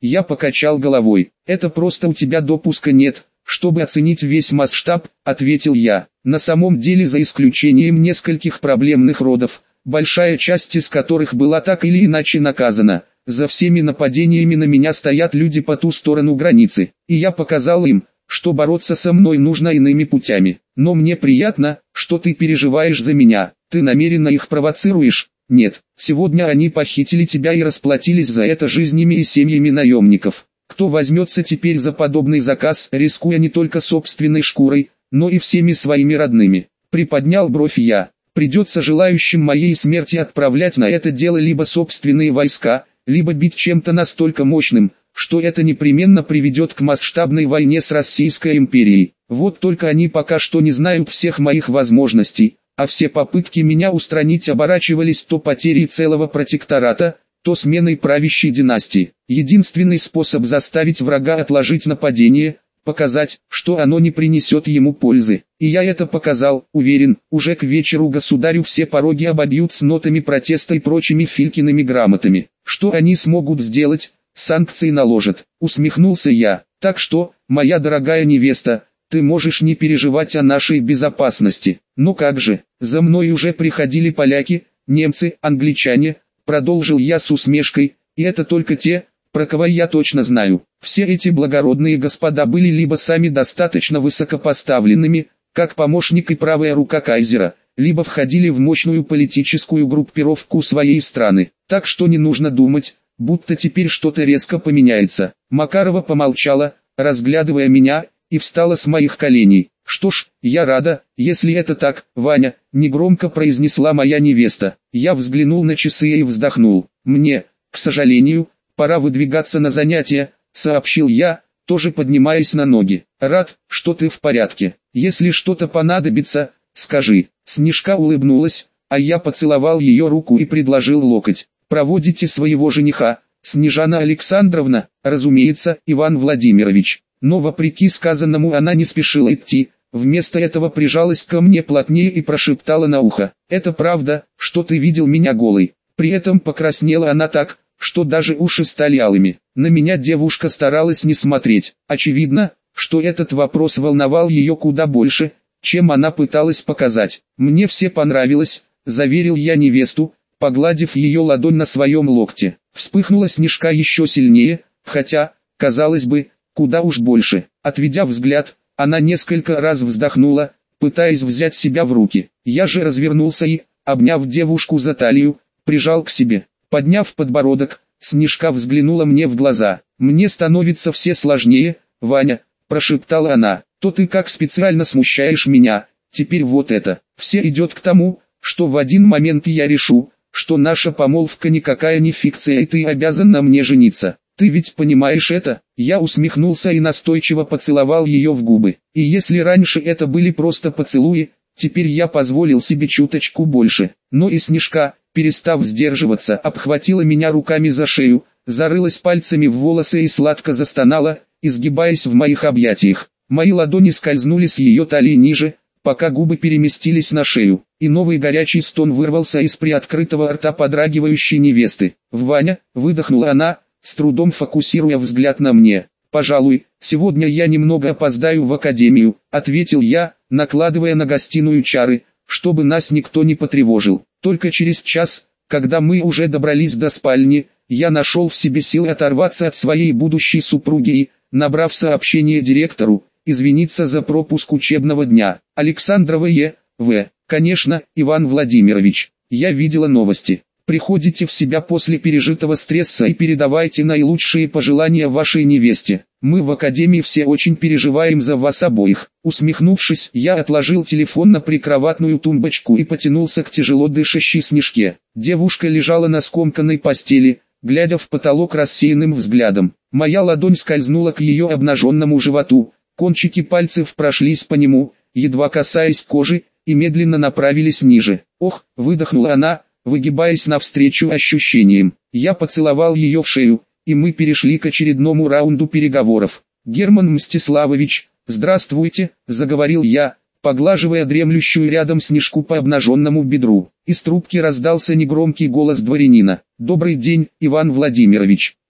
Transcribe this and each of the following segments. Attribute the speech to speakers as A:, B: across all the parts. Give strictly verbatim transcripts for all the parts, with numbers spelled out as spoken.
A: Я покачал головой. Это просто у тебя допуска нет, чтобы оценить весь масштаб, ответил я. На самом деле, за исключением нескольких проблемных родов, большая часть из которых была так или иначе наказана, за всеми нападениями на меня стоят люди по ту сторону границы, и я показал им, что бороться со мной нужно иными путями. Но мне приятно, что ты переживаешь за меня. Ты намеренно их провоцируешь? Нет, сегодня они похитили тебя и расплатились за это жизнями и семьями наемников. Кто возьмется теперь за подобный заказ, рискуя не только собственной шкурой, но и всеми своими родными? Приподнял бровь я. Придется желающим моей смерти отправлять на это дело либо собственные войска, либо бить чем-то настолько мощным, что это непременно приведет к масштабной войне с Российской империей. Вот только они пока что не знают всех моих возможностей, а все попытки меня устранить оборачивались то потерей целого протектората, то сменой правящей династии. Единственный способ заставить врага отложить нападение – показать, что оно не принесет ему пользы. И я это показал, уверен, уже к вечеру государю все пороги обобьют с нотами протеста и прочими Филькиными грамотами. Что они смогут сделать? Санкции наложат, усмехнулся я. Так что, моя дорогая невеста, ты можешь не переживать о нашей безопасности. Ну как же, за мной уже приходили поляки, немцы, англичане, продолжил я с усмешкой, и это только те, про кого я точно знаю. Все эти благородные господа были либо сами достаточно высокопоставленными, как помощник и правая рука кайзера, либо входили в мощную политическую группировку своей страны. Так что не нужно думать, будто теперь что-то резко поменяется. Макарова помолчала, разглядывая меня, и встала с моих коленей. Что ж, я рада, если это так, Ваня, негромко произнесла моя невеста. Я взглянул на часы и вздохнул. Мне, к сожалению, пора выдвигаться на занятия, сообщил я, тоже поднимаясь на ноги. Рад, что ты в порядке. Если что-то понадобится, скажи. Снежка улыбнулась, а я поцеловал ее руку и предложил локоть. Проводите своего жениха, Снежана Александровна, разумеется, Иван Владимирович. Но вопреки сказанному она не спешила идти, вместо этого прижалась ко мне плотнее и прошептала на ухо. Это правда, что ты видел меня голой. При этом покраснела она так, что даже уши стали алыми. На меня девушка старалась не смотреть. Очевидно, что этот вопрос волновал ее куда больше, чем она пыталась показать. Мне все понравилось, заверил я невесту, погладив ее ладонь на своем локте. Вспыхнула Снежка еще сильнее, хотя, казалось бы, куда уж больше. Отведя взгляд, она несколько раз вздохнула, пытаясь взять себя в руки. Я же развернулся и, обняв девушку за талию, прижал к себе. Подняв подбородок, Снежка взглянула мне в глаза. «Мне становится все сложнее, Ваня», – прошептала она. «То ты как специально смущаешь меня, теперь вот это. Все идет к тому, что в один момент я решу, что наша помолвка никакая не фикция и ты обязан на мне жениться. Ты ведь понимаешь это?» Я усмехнулся и настойчиво поцеловал ее в губы. И если раньше это были просто поцелуи, теперь я позволил себе чуточку больше. Но и Снежка, перестав сдерживаться, обхватила меня руками за шею, зарылась пальцами в волосы и сладко застонала, изгибаясь в моих объятиях. Мои ладони скользнули с ее талии ниже, пока губы переместились на шею, и новый горячий стон вырвался из приоткрытого рта подрагивающей невесты. «Ваня», — выдохнула она, с трудом фокусируя взгляд на мне. «Пожалуй, сегодня я немного опоздаю в академию», — ответил я, накладывая на гостиную чары, чтобы нас никто не потревожил. Только через час, когда мы уже добрались до спальни, я нашел в себе силы оторваться от своей будущей супруги и, набрав сообщение директору, извиниться за пропуск учебного дня. Александрова Е. В. Конечно, Иван Владимирович, я видела новости. Приходите в себя после пережитого стресса и передавайте наилучшие пожелания вашей невесте. Мы в академии все очень переживаем за вас обоих. Усмехнувшись, я отложил телефон на прикроватную тумбочку и потянулся к тяжело дышащей Снежке. Девушка лежала на скомканной постели, глядя в потолок рассеянным взглядом. Моя ладонь скользнула к ее обнаженному животу, кончики пальцев прошлись по нему, едва касаясь кожи, и медленно направились ниже. «Ох!» — выдохнула она, выгибаясь навстречу ощущениям. Я поцеловал ее в шею, и мы перешли к очередному раунду переговоров. «Герман Мстиславович, здравствуйте», — заговорил я, поглаживая дремлющую рядом Снежку по обнаженному бедру. Из трубки раздался негромкий голос дворянина. «Добрый день, Иван Владимирович.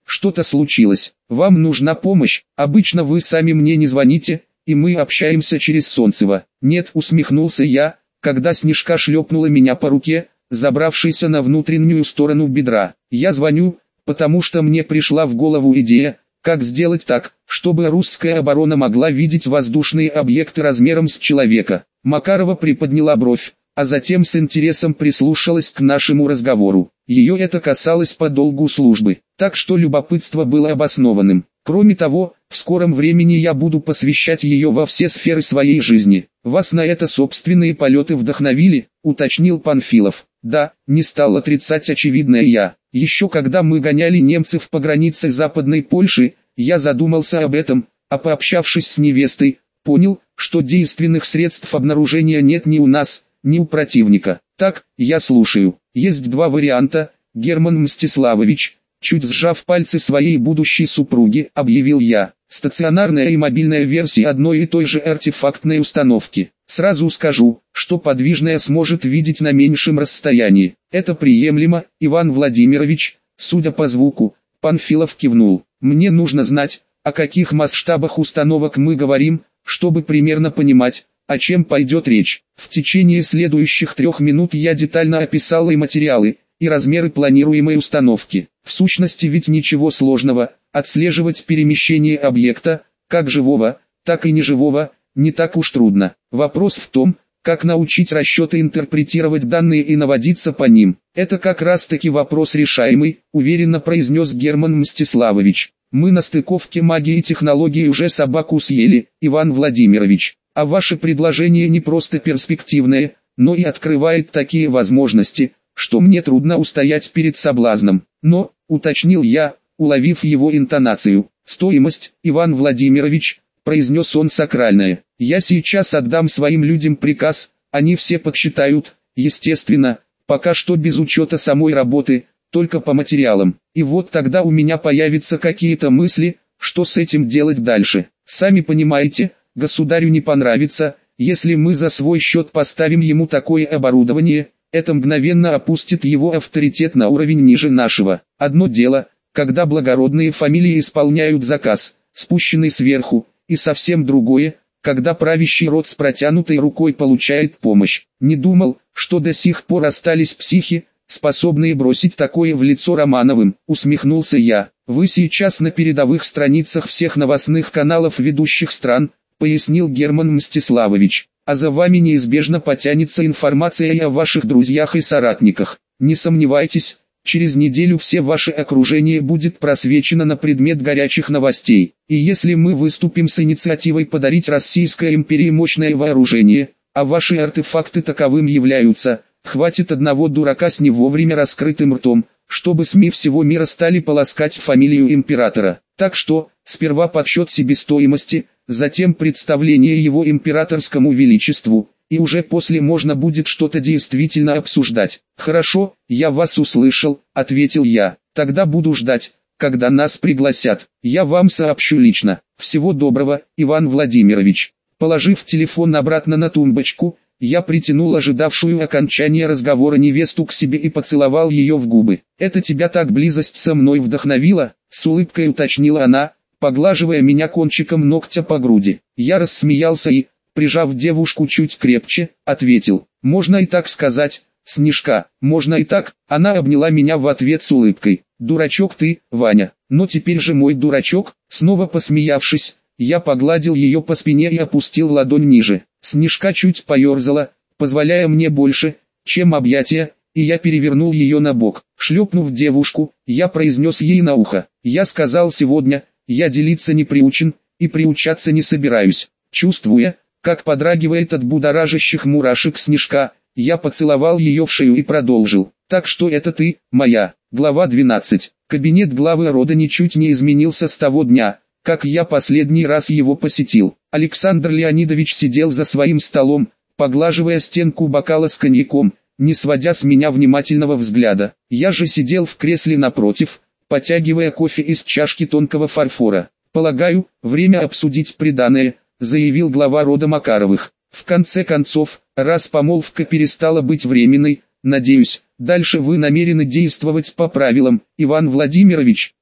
A: что-то случилось, вам нужна помощь, обычно вы сами мне не звоните, и мы общаемся через Солнцева. Нет, усмехнулся я, когда Снежка шлепнула меня по руке, забравшейся на внутреннюю сторону бедра. Я звоню, потому что мне пришла в голову идея, как сделать так, чтобы русская оборона могла видеть воздушные объекты размером с человека. Макарова приподняла бровь, а затем с интересом прислушалась к нашему разговору. Ее это касалось по долгу службы, так что любопытство было обоснованным. Кроме того, в скором времени я буду посвящать ее во все сферы своей жизни. Вас на это собственные полеты вдохновили, уточнил Панфилов. Да, не стал отрицать очевидное я. Еще когда мы гоняли немцев по границе Западной Польши, я задумался об этом, а пообщавшись с невестой, понял, что действенных средств обнаружения нет ни у нас, ни у противника. Так, я слушаю. Есть два варианта, Герман Мстиславович, чуть сжав пальцы своей будущей супруги, объявил я. Стационарная и мобильная версии одной и той же артефактной установки. Сразу скажу, что подвижная сможет видеть на меньшем расстоянии. Это приемлемо, Иван Владимирович, судя по звуку. Панфилов кивнул. Мне нужно знать, о каких масштабах установок мы говорим, чтобы примерно понимать, о чем пойдет речь. В течение следующих трех минут я детально описал и материалы, и размеры планируемой установки. В сущности ведь ничего сложного, отслеживать перемещение объекта, как живого, так и неживого, не так уж трудно. Вопрос в том, как научить расчеты интерпретировать данные и наводиться по ним. Это как раз таки вопрос решаемый, уверенно произнес Герман Мстиславович. Мы на стыковке магии и технологий уже собаку съели, Иван Владимирович. А ваше предложение не просто перспективное, но и открывает такие возможности, что мне трудно устоять перед соблазном. Но, уточнил я, уловив его интонацию, стоимость, Иван Владимирович, произнес он сакральное. Я сейчас отдам своим людям приказ, они все подсчитают, естественно, пока что без учета самой работы, только по материалам. И вот тогда у меня появятся какие-то мысли, что с этим делать дальше. Сами понимаете, государю не понравится, если мы за свой счет поставим ему такое оборудование, это мгновенно опустит его авторитет на уровень ниже нашего. Одно дело, когда благородные фамилии исполняют заказ, спущенный сверху, и совсем другое, когда правящий род с протянутой рукой получает помощь. Не думал, что до сих пор остались психи, способные бросить такое в лицо Романовым, усмехнулся я. Вы сейчас на передовых страницах всех новостных каналов ведущих стран, пояснил Герман Мстиславович, а за вами неизбежно потянется информация и о ваших друзьях и соратниках. Не сомневайтесь, через неделю все ваше окружение будет просвечено на предмет горячих новостей. И если мы выступим с инициативой подарить Российской империи мощное вооружение, а ваши артефакты таковым являются, хватит одного дурака с не вовремя раскрытым ртом, чтобы СМИ всего мира стали полоскать фамилию императора. Так что, сперва подсчет себестоимости, затем представление его императорскому величеству, и уже после можно будет что-то действительно обсуждать. «Хорошо, я вас услышал», — ответил я. «Тогда буду ждать, когда нас пригласят. Я вам сообщу лично. Всего доброго, Иван Владимирович». Положив телефон обратно на тумбочку, я притянул ожидавшую окончания разговора невесту к себе и поцеловал ее в губы. «Это тебя так близость со мной вдохновила?» — с улыбкой уточнила она, поглаживая меня кончиком ногтя по груди. Я рассмеялся и, прижав девушку чуть крепче, ответил: «Можно и так сказать, Снежка, можно и так». Она обняла меня в ответ с улыбкой. «Дурачок ты, Ваня, но теперь же мой дурачок». Снова посмеявшись, я погладил ее по спине и опустил ладонь ниже. Снежка чуть поерзала, позволяя мне больше, чем объятия, и я перевернул ее на бок. Шлепнув девушку, я произнес ей на ухо: «Я сказал сегодня, я делиться не приучен, и приучаться не собираюсь». Чувствуя, как подрагивает от будоражащих мурашек Снежка, я поцеловал ее в шею и продолжил: «Так что это ты, моя». Глава двенадцать. Кабинет главы рода ничуть не изменился с того дня, как я последний раз его посетил. Александр Леонидович сидел за своим столом, поглаживая стенку бокала с коньяком, не сводя с меня внимательного взгляда. Я же сидел в кресле напротив, потягивая кофе из чашки тонкого фарфора. «Полагаю, время обсудить приданое», — заявил глава рода Макаровых. «В конце концов, раз помолвка перестала быть временной, надеюсь, дальше вы намерены действовать по правилам, Иван Владимирович».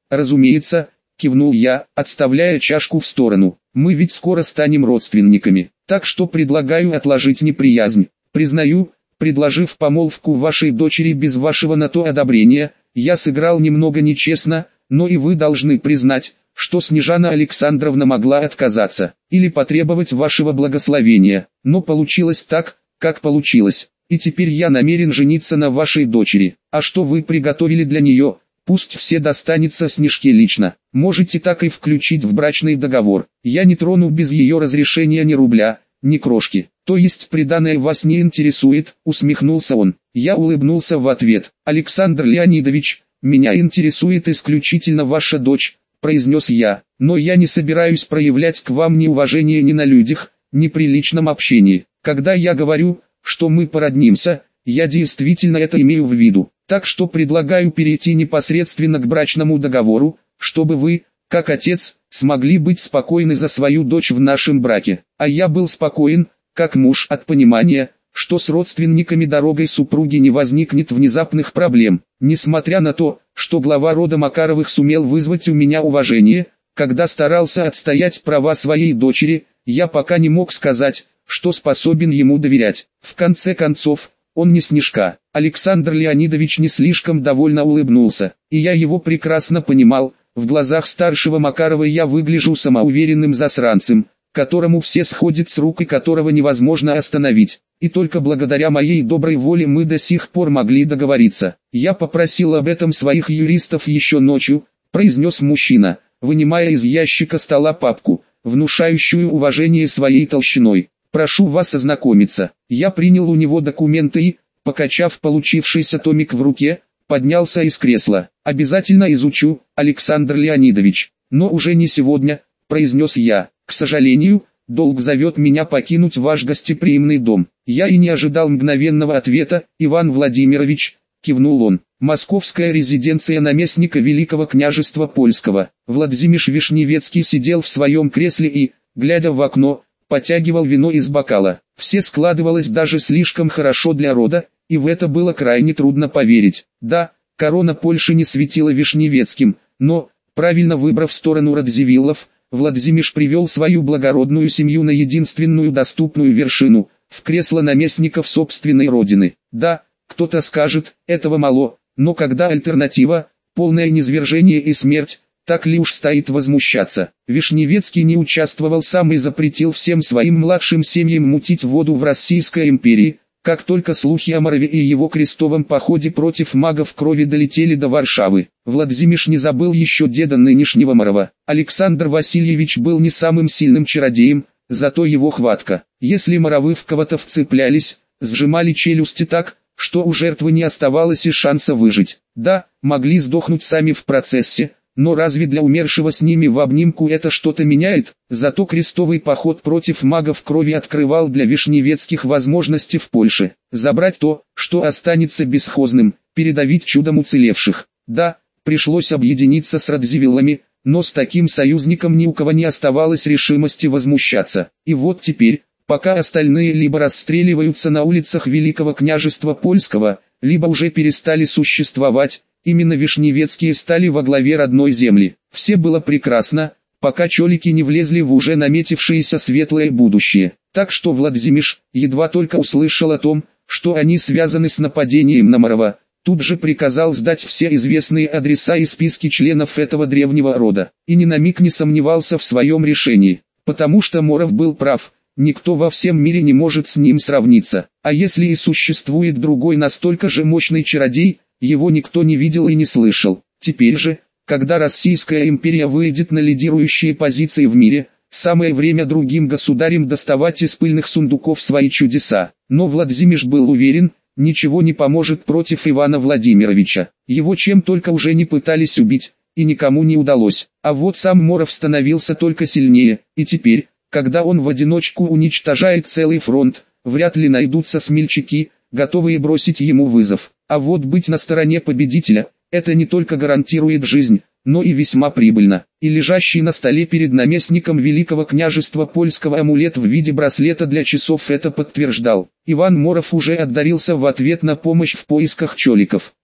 A: Разумеется, кивнул я, отставляя чашку в сторону. Мы ведь скоро станем родственниками, так что предлагаю отложить неприязнь. Признаю, предложив помолвку вашей дочери без вашего на то одобрения, я сыграл немного нечестно, но и вы должны признать, что Снежана Александровна могла отказаться, или потребовать вашего благословения, но получилось так, как получилось, и теперь я намерен жениться на вашей дочери. А что вы приготовили для нее, пусть все достанется Снежке лично, можете так и включить в брачный договор, я не трону без ее разрешения ни рубля, ни крошки. То есть приданое вас не интересует, усмехнулся он. Я улыбнулся в ответ. Александр Леонидович, меня интересует исключительно ваша дочь, произнес я, но я не собираюсь проявлять к вам неуважение ни на людях, ни при личном общении. Когда я говорю, что мы породнимся, я действительно это имею в виду. Так что предлагаю перейти непосредственно к брачному договору, чтобы вы, как отец, смогли быть спокойны за свою дочь в нашем браке. А я был спокоен, как муж, от понимания, что с родственниками дорогой супруги не возникнет внезапных проблем. Несмотря на то, что глава рода Макаровых сумел вызвать у меня уважение, когда старался отстоять права своей дочери, я пока не мог сказать, что способен ему доверять. В конце концов, он не Снежка. Александр Леонидович не слишком довольно улыбнулся, и я его прекрасно понимал. В глазах старшего Макарова я выгляжу самоуверенным засранцем, которому все сходят с рук и которого невозможно остановить. И только благодаря моей доброй воле мы до сих пор могли договориться. Я попросил об этом своих юристов еще ночью, произнес мужчина, вынимая из ящика стола папку, внушающую уважение своей толщиной. Прошу вас ознакомиться. Я принял у него документы и, покачав получившийся томик в руке, поднялся из кресла. Обязательно изучу, Александр Леонидович, но уже не сегодня, произнес я. К сожалению, долг зовет меня покинуть ваш гостеприимный дом. Я и не ожидал мгновенного ответа. Иван Владимирович, кивнул он. Московская резиденция наместника Великого княжества Польского. Владзимиш Вишневецкий сидел в своем кресле и, глядя в окно, потягивал вино из бокала. Все складывалось даже слишком хорошо для рода, и в это было крайне трудно поверить. Да, корона Польши не светила Вишневецким, но, правильно выбрав сторону Радзивиллов, Владзимиш привел свою благородную семью на единственную доступную вершину, в кресло наместников собственной родины. Да, кто-то скажет, этого мало, но когда альтернатива, полное низвержение и смерть, так ли уж стоит возмущаться? Вишневецкий не участвовал сам и запретил всем своим младшим семьям мутить воду в Российской империи. Как только слухи о Морове и его крестовом походе против магов крови долетели до Варшавы, Владзимиш не забыл еще деда нынешнего Морова. Александр Васильевич был не самым сильным чародеем, зато его хватка. Если Моровы в кого-то вцеплялись, сжимали челюсти так, что у жертвы не оставалось и шанса выжить. Да, могли сдохнуть сами в процессе, но разве для умершего с ними в обнимку это что-то меняет? Зато крестовый поход против магов крови открывал для Вишневецких возможности в Польше. Забрать то, что останется бесхозным, передавить чудом уцелевших. Да, пришлось объединиться с Радзивиллами, но с таким союзником ни у кого не оставалось решимости возмущаться. И вот теперь, пока остальные либо расстреливаются на улицах Великого княжества Польского, либо уже перестали существовать, именно Вишневецкие стали во главе родной земли. Все было прекрасно, пока чолики не влезли в уже наметившееся светлое будущее. Так что Владзимиш, едва только услышал о том, что они связаны с нападением на Морова, тут же приказал сдать все известные адреса и списки членов этого древнего рода. И ни на миг не сомневался в своем решении, потому что Моров был прав. Никто во всем мире не может с ним сравниться. А если и существует другой настолько же мощный чародей, его никто не видел и не слышал. Теперь же, когда Российская империя выйдет на лидирующие позиции в мире, самое время другим государям доставать из пыльных сундуков свои чудеса. Но Владзимиш был уверен, ничего не поможет против Ивана Владимировича. Его чем только уже не пытались убить, и никому не удалось. А вот сам Моров становился только сильнее, и теперь, когда он в одиночку уничтожает целый фронт, вряд ли найдутся смельчаки, готовые бросить ему вызов. А вот быть на стороне победителя, это не только гарантирует жизнь, но и весьма прибыльно. И лежащий на столе перед наместником Великого княжества Польского амулет в виде браслета для часов это подтверждал. Иван Моров уже отдарился в ответ на помощь в поисках чоликов.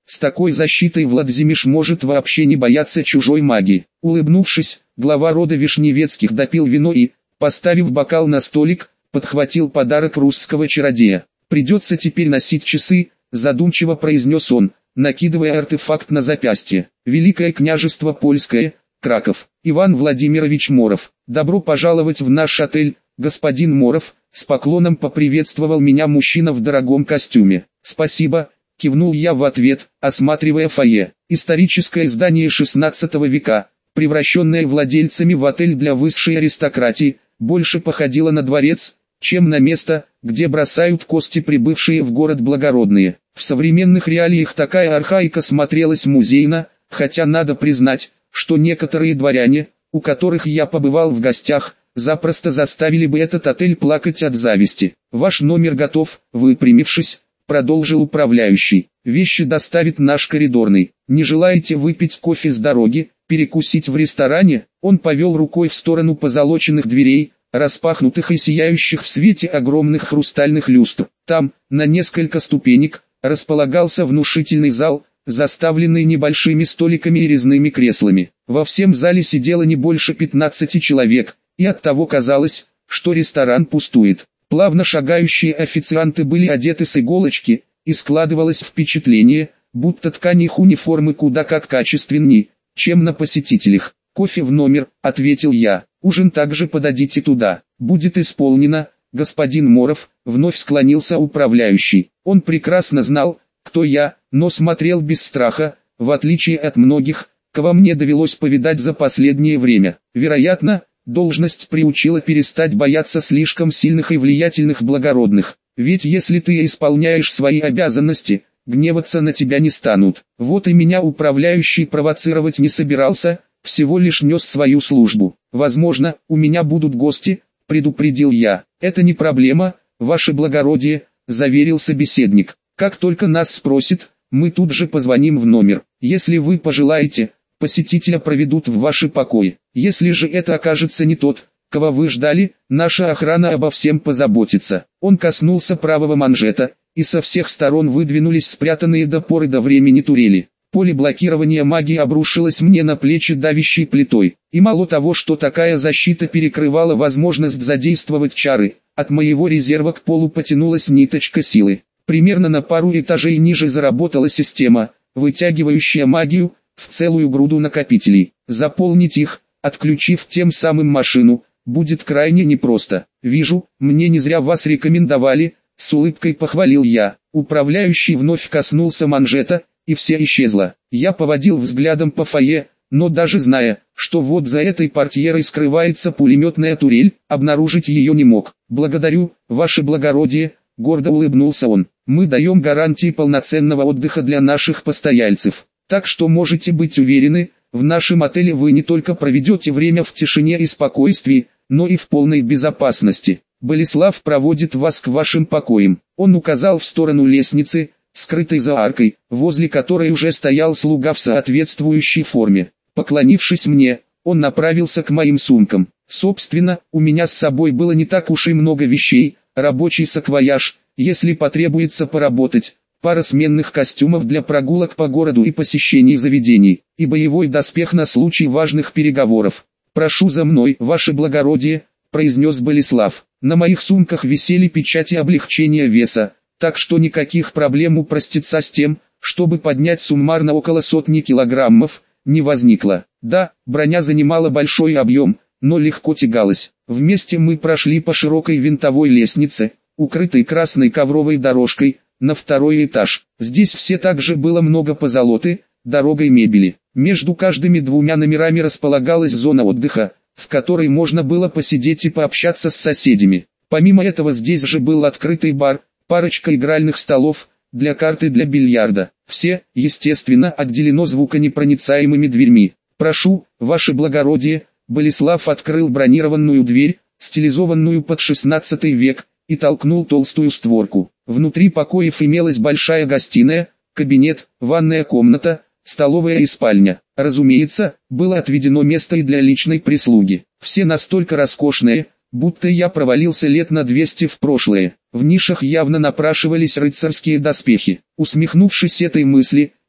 A: С такой защитой Владзимиш может вообще не бояться чужой магии. Улыбнувшись, глава рода Вишневецких допил вино и, поставив бокал на столик, подхватил подарок русского чародея. «Придется теперь носить часы», — задумчиво произнес он, накидывая артефакт на запястье. «Великое княжество Польское, Краков. Иван Владимирович Моров. Добро пожаловать в наш отель, господин Моров», — с поклоном поприветствовал меня мужчина в дорогом костюме. «Спасибо», — кивнул я в ответ, осматривая фойе. Историческое здание шестнадцатого века, превращенное владельцами в отель для высшей аристократии, больше походило на дворец, чем на место, где бросают кости прибывшие в город благородные. В современных реалиях такая архаика смотрелась музейно, хотя надо признать, что некоторые дворяне, у которых я побывал в гостях, запросто заставили бы этот отель плакать от зависти. «Ваш номер готов», — выпрямившись, продолжил управляющий. «Вещи доставит наш коридорный. Не желаете выпить кофе с дороги, перекусить в ресторане?» Он повел рукой в сторону позолоченных дверей, распахнутых и сияющих в свете огромных хрустальных люстр. Там, на несколько ступенек, располагался внушительный зал, заставленный небольшими столиками и резными креслами. Во всем зале сидело не больше пятнадцати человек, и оттого казалось, что ресторан пустует. Плавно шагающие официанты были одеты с иголочки, и складывалось впечатление, будто ткань их униформы куда как качественней, чем на посетителях. «Кофе в номер», — ответил я. «Ужин также подадите туда». «Будет исполнено, господин Моров», — вновь склонился управляющий. Он прекрасно знал, кто я, но смотрел без страха, в отличие от многих, кого мне довелось повидать за последнее время. Вероятно, должность приучила перестать бояться слишком сильных и влиятельных благородных. Ведь если ты исполняешь свои обязанности, гневаться на тебя не станут. Вот и меня управляющий провоцировать не собирался, всего лишь нес свою службу. «Возможно, у меня будут гости», — предупредил я. «Это не проблема, ваше благородие», — заверил собеседник. «Как только нас спросит, мы тут же позвоним в номер. Если вы пожелаете, посетителя проведут в ваши покои. Если же это окажется не тот, кого вы ждали, наша охрана обо всем позаботится». Он коснулся правого манжета, и со всех сторон выдвинулись спрятанные до поры до времени турели. Поле блокирования магии обрушилось мне на плечи давящей плитой, и мало того, что такая защита перекрывала возможность задействовать чары, от моего резерва к полу потянулась ниточка силы. Примерно на пару этажей ниже заработала система, вытягивающая магию в целую груду накопителей. Заполнить их, отключив тем самым машину, будет крайне непросто. «Вижу, мне не зря вас рекомендовали», — с улыбкой похвалил я. Управляющий вновь коснулся манжета, и все исчезло. Я поводил взглядом по фойе, но даже зная, что вот за этой портьерой скрывается пулеметная турель, обнаружить ее не мог. «Благодарю, ваше благородие», — гордо улыбнулся он. «Мы даем гарантии полноценного отдыха для наших постояльцев. Так что можете быть уверены, в нашем отеле вы не только проведете время в тишине и спокойствии, но и в полной безопасности. Болеслав проводит вас к вашим покоям». Он указал в сторону лестницы, скрытой за аркой, возле которой уже стоял слуга в соответствующей форме. Поклонившись мне, он направился к моим сумкам. Собственно, у меня с собой было не так уж и много вещей: рабочий саквояж, если потребуется поработать, пара сменных костюмов для прогулок по городу и посещений заведений, и боевой доспех на случай важных переговоров. «Прошу за мной, ваше благородие», — произнес Болеслав. На моих сумках висели печати облегчения веса, так что никаких проблем упроститься с тем, чтобы поднять суммарно около сотни килограммов, не возникло. Да, броня занимала большой объем, но легко тягалась. Вместе мы прошли по широкой винтовой лестнице, укрытой красной ковровой дорожкой, на второй этаж. Здесь все также было много позолоты, дорогой мебели. Между каждыми двумя номерами располагалась зона отдыха, в которой можно было посидеть и пообщаться с соседями. Помимо этого здесь же был открытый бар, парочка игральных столов, для карт и для бильярда. Все, естественно, отделено звуконепроницаемыми дверьми. «Прошу, ваше благородие», — Болеслав открыл бронированную дверь, стилизованную под шестнадцатый век, и толкнул толстую створку. Внутри покоев имелась большая гостиная, кабинет, ванная комната, столовая и спальня. Разумеется, было отведено место и для личной прислуги. Все настолько роскошные, будто я провалился лет на двести в прошлое. В нишах явно напрашивались рыцарские доспехи. Усмехнувшись этой мысли,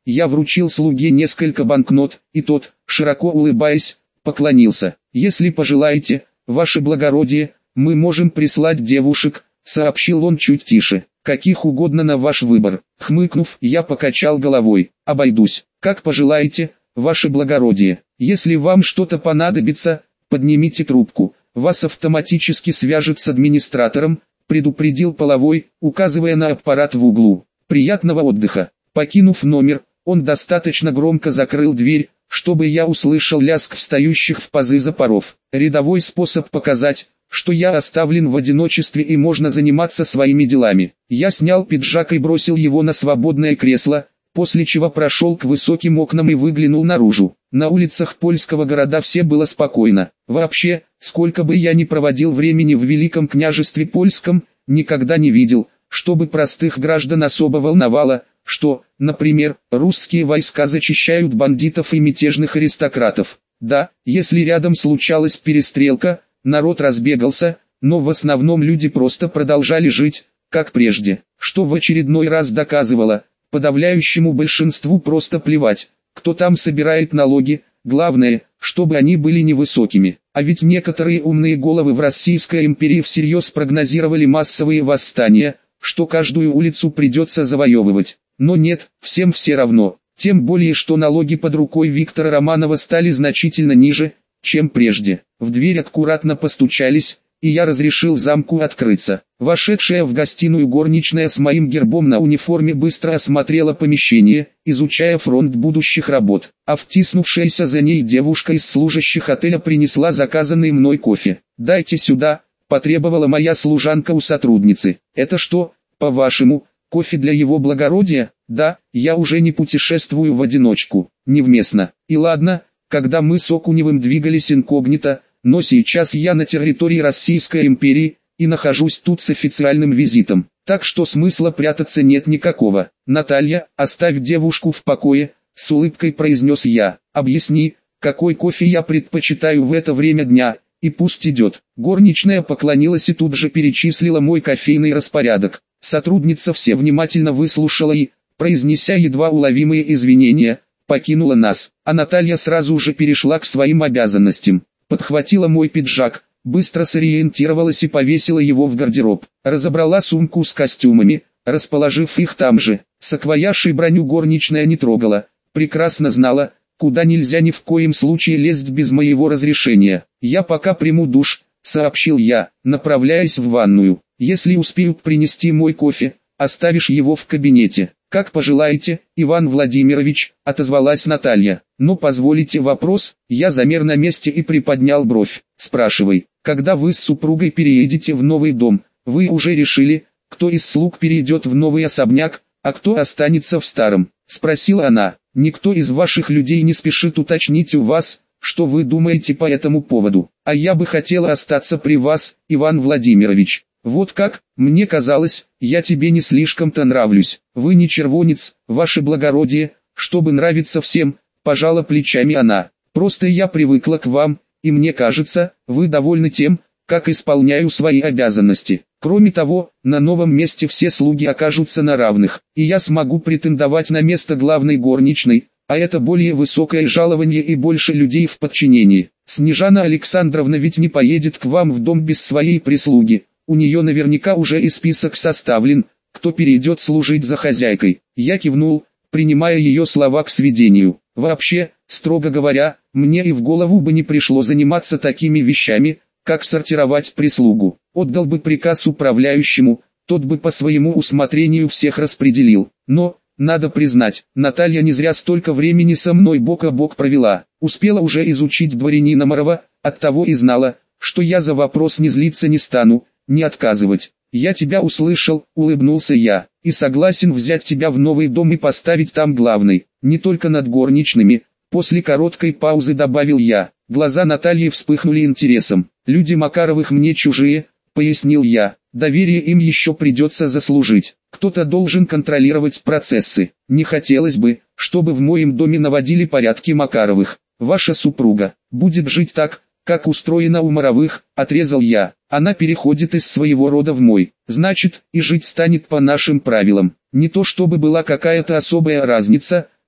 A: Я вручил слуге несколько банкнот, и тот, широко улыбаясь, поклонился. «Если пожелаете, ваше благородие, мы можем прислать девушек», — сообщил он чуть тише. «Каких угодно на ваш выбор». Хмыкнув, я покачал головой. «Обойдусь. Как пожелаете, ваше благородие. Если вам что-то понадобится, поднимите трубку. Вас автоматически свяжет с администратором», — предупредил Половой, указывая на аппарат в углу. «Приятного отдыха». Покинув номер, он достаточно громко закрыл дверь, чтобы я услышал лязг встающих в пазы запоров. Рядовой способ показать, что я оставлен в одиночестве и можно заниматься своими делами. Я снял пиджак и бросил его на свободное кресло, после чего прошел к высоким окнам и выглянул наружу. На улицах польского города все было спокойно. Вообще, сколько бы я ни проводил времени в Великом княжестве Польском, никогда не видел, чтобы простых граждан особо волновало, что, например, русские войска зачищают бандитов и мятежных аристократов. Да, если рядом случалась перестрелка, народ разбегался, но в основном люди просто продолжали жить, как прежде, что в очередной раз доказывало, подавляющему большинству просто плевать, кто там собирает налоги, главное, чтобы они были невысокими. А ведь некоторые умные головы в Российской империи всерьез прогнозировали массовые восстания, что каждую улицу придется завоевывать. Но нет, всем все равно, тем более что налоги под рукой Виктора Романова стали значительно ниже, чем прежде. В дверь аккуратно постучались, и я разрешил замку открыться. Вошедшая в гостиную горничная с моим гербом на униформе быстро осмотрела помещение, изучая фронт будущих работ, а втиснувшаяся за ней девушка из служащих отеля принесла заказанный мной кофе. «Дайте сюда», — потребовала моя служанка у сотрудницы. «Это что, по-вашему, кофе для его благородия?» «Да, я уже не путешествую в одиночку, невместно. И ладно, когда мы с Окуневым двигались инкогнито, но сейчас я на территории Российской империи, и нахожусь тут с официальным визитом, так что смысла прятаться нет никакого». «Наталья, оставь девушку в покое», — с улыбкой произнес я. «Объясни, какой кофе я предпочитаю в это время дня, и пусть идет». Горничная поклонилась и тут же перечислила мой кофейный распорядок. Сотрудница все внимательно выслушала и, произнеся едва уловимые извинения, покинула нас, а Наталья сразу же перешла к своим обязанностям. Подхватила мой пиджак, быстро сориентировалась и повесила его в гардероб. Разобрала сумку с костюмами, расположив их там же. Саквояж и броню горничная не трогала, прекрасно знала, куда нельзя ни в коем случае лезть без моего разрешения. «Я пока приму душ», — сообщил я, направляясь в ванную. «Если успеют принести мой кофе, оставишь его в кабинете». «Как пожелаете, Иван Владимирович», — отозвалась Наталья. «Но позволите вопрос?» Я замер на месте и приподнял бровь. «Спрашивай, когда вы с супругой переедете в новый дом, вы уже решили, кто из слуг перейдет в новый особняк, а кто останется в старом?» — спросила она. «Никто из ваших людей не спешит уточнить у вас, что вы думаете по этому поводу. А я бы хотела остаться при вас, Иван Владимирович». «Вот как, мне казалось, я тебе не слишком-то нравлюсь. Вы не червонец, ваше благородие, чтобы нравиться всем», — пожала плечами она. «Просто я привыкла к вам, и мне кажется, вы довольны тем, как исполняю свои обязанности. Кроме того, на новом месте все слуги окажутся на равных, и я смогу претендовать на место главной горничной, а это более высокое жалование и больше людей в подчинении. Снежана Александровна ведь не поедет к вам в дом без своей прислуги. У нее наверняка уже и список составлен, кто перейдет служить за хозяйкой». Я кивнул, принимая ее слова к сведению. Вообще, строго говоря, мне и в голову бы не пришло заниматься такими вещами, как сортировать прислугу. Отдал бы приказ управляющему, тот бы по своему усмотрению всех распределил. Но, надо признать, Наталья не зря столько времени со мной бок о бок провела. Успела уже изучить дворянина Марова, оттого и знала, что я за вопрос не злиться не стану, не отказывать. «Я тебя услышал», — улыбнулся я, — «и согласен взять тебя в новый дом и поставить там главной, не только над горничными». После короткой паузы добавил я. Глаза Натальи вспыхнули интересом. «Люди Макаровых мне чужие», — пояснил я, — «доверие им еще придется заслужить. Кто-то должен контролировать процессы. Не хотелось бы, чтобы в моем доме наводили порядки Макаровых. Ваша супруга будет жить так, как устроено у Моровых», — отрезал я. «Она переходит из своего рода в мой, значит, и жить станет по нашим правилам. Не то чтобы была какая-то особая разница», —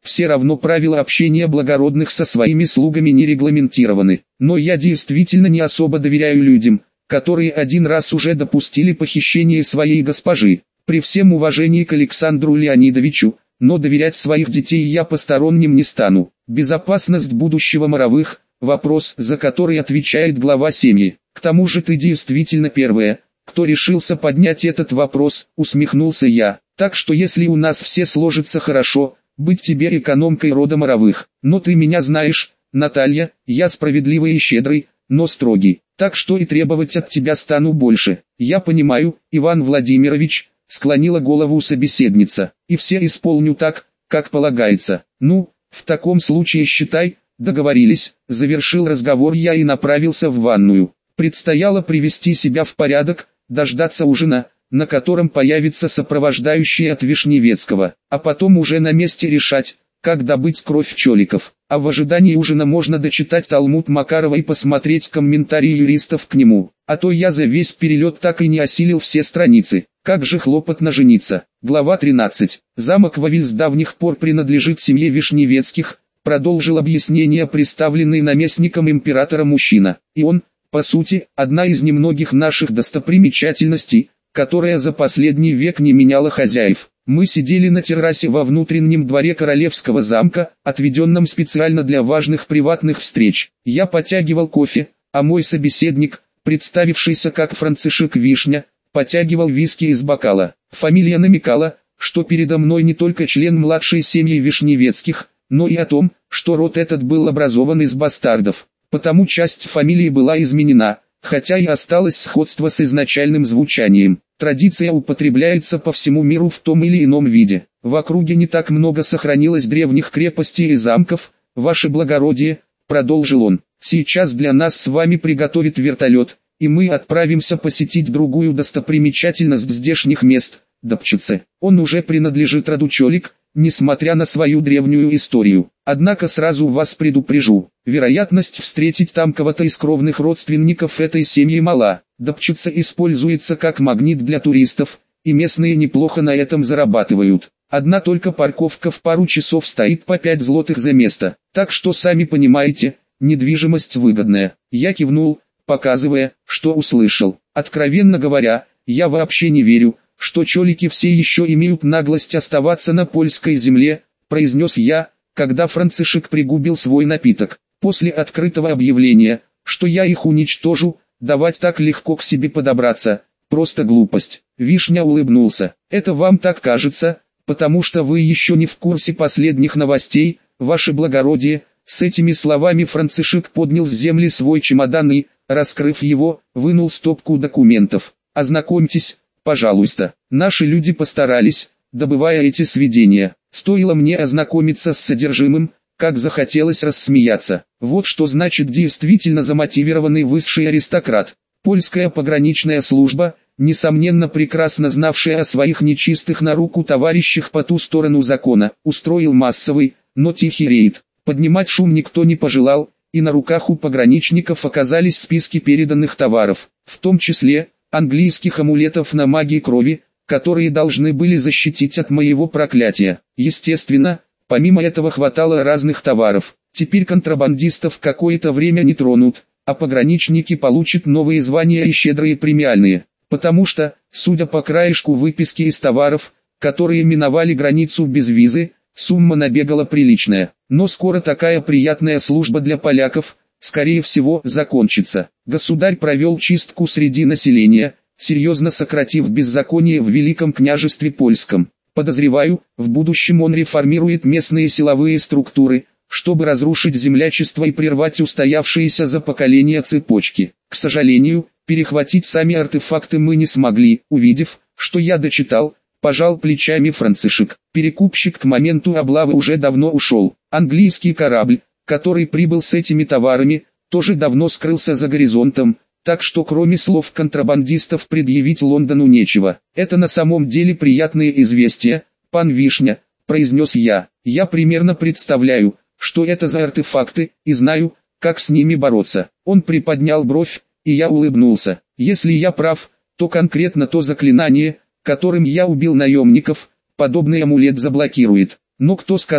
A: все равно правила общения благородных со своими слугами не регламентированы. Но я действительно не особо доверяю людям, которые один раз уже допустили похищение своей госпожи. При всем уважении к Александру Леонидовичу, но доверять своих детей я посторонним не стану. Безопасность будущего Моровых – вопрос, за который отвечает глава семьи. К тому же ты действительно первая, кто решился поднять этот вопрос, усмехнулся я. Так что если у нас все сложится хорошо, быть тебе экономкой рода Моровых. Но ты меня знаешь, Наталья, я справедливый и щедрый, но строгий. Так что и требовать от тебя стану больше. Я понимаю, Иван Владимирович, склонила голову собеседница, и все исполню так, как полагается. Ну, в таком случае считай, договорились, завершил разговор я и направился в ванную. Предстояло привести себя в порядок, дождаться ужина, на котором появится сопровождающий от Вишневецкого, а потом уже на месте решать, как добыть кровь Чоликов. А в ожидании ужина можно дочитать Талмуд Макарова и посмотреть комментарии юристов к нему. А то я за весь перелет так и не осилил все страницы. Как же хлопотно жениться. Глава тринадцать. Замок Вавиль с давних пор принадлежит семье Вишневецких, продолжил объяснение представленный наместником императора мужчина. И он, по сути, одна из немногих наших достопримечательностей, которая за последний век не меняла хозяев. Мы сидели на террасе во внутреннем дворе королевского замка, отведенном специально для важных приватных встреч. Я потягивал кофе, а мой собеседник, представившийся как Францишек Вишня, потягивал виски из бокала. Фамилия намекала, что передо мной не только член младшей семьи Вишневецких, но и о том, что род этот был образован из бастардов. Потому часть фамилии была изменена, хотя и осталось сходство с изначальным звучанием. Традиция употребляется по всему миру в том или ином виде. В округе не так много сохранилось древних крепостей и замков, ваше благородие, продолжил он. Сейчас для нас с вами приготовит вертолет, и мы отправимся посетить другую достопримечательность здешних мест, Добчице. Он уже принадлежит роду Чолик, несмотря на свою древнюю историю. Однако сразу вас предупрежу, вероятность встретить там кого-то из кровных родственников этой семьи мала. Добчица используется как магнит для туристов, и местные неплохо на этом зарабатывают. Одна только парковка в пару часов стоит по пять злотых за место, так что сами понимаете, недвижимость выгодная. Я кивнул, показывая, что услышал. Откровенно говоря, я вообще не верю, что Чолики все еще имеют наглость оставаться на польской земле, произнес я, когда Францишек пригубил свой напиток. После открытого объявления, что я их уничтожу, давать так легко к себе подобраться, просто глупость. Вишня улыбнулся. Это вам так кажется, потому что вы еще не в курсе последних новостей, ваше благородие. С этими словами Францишек поднял с земли свой чемодан и, раскрыв его, вынул стопку документов. Ознакомьтесь, пожалуйста. Наши люди постарались, добывая эти сведения. Стоило мне ознакомиться с содержимым, как захотелось рассмеяться. Вот что значит действительно замотивированный высший аристократ. Польская пограничная служба, несомненно прекрасно знавшая о своих нечистых на руку товарищах по ту сторону закона, устроил массовый, но тихий рейд. Поднимать шум никто не пожелал, и на руках у пограничников оказались списки переданных товаров, в том числе английских амулетов на магии крови, которые должны были защитить от моего проклятия. Естественно, помимо этого хватало разных товаров. Теперь контрабандистов какое-то время не тронут, а пограничники получат новые звания и щедрые премиальные. Потому что, судя по краешку выписки из товаров, которые миновали границу без визы, сумма набегала приличная. Но скоро такая приятная служба для поляков, скорее всего, закончится. Государь провел чистку среди населения, серьезно сократив беззаконие в Великом княжестве Польском. Подозреваю, в будущем он реформирует местные силовые структуры, чтобы разрушить землячество и прервать устоявшиеся за поколения цепочки. К сожалению, перехватить сами артефакты мы не смогли. Увидев, что я дочитал, пожал плечами Францишек. Перекупщик к моменту облавы уже давно ушел. Английский корабль, который прибыл с этими товарами, тоже давно скрылся за горизонтом, так что кроме слов контрабандистов предъявить Лондону нечего. Это на самом деле приятные известия, пан Вишня, произнес я. Я примерно представляю, что это за артефакты, и знаю, как с ними бороться. Он приподнял бровь, и я улыбнулся. Если я прав, то конкретно то заклинание, которым я убил наемников, подобный амулет заблокирует. Но кто сказал,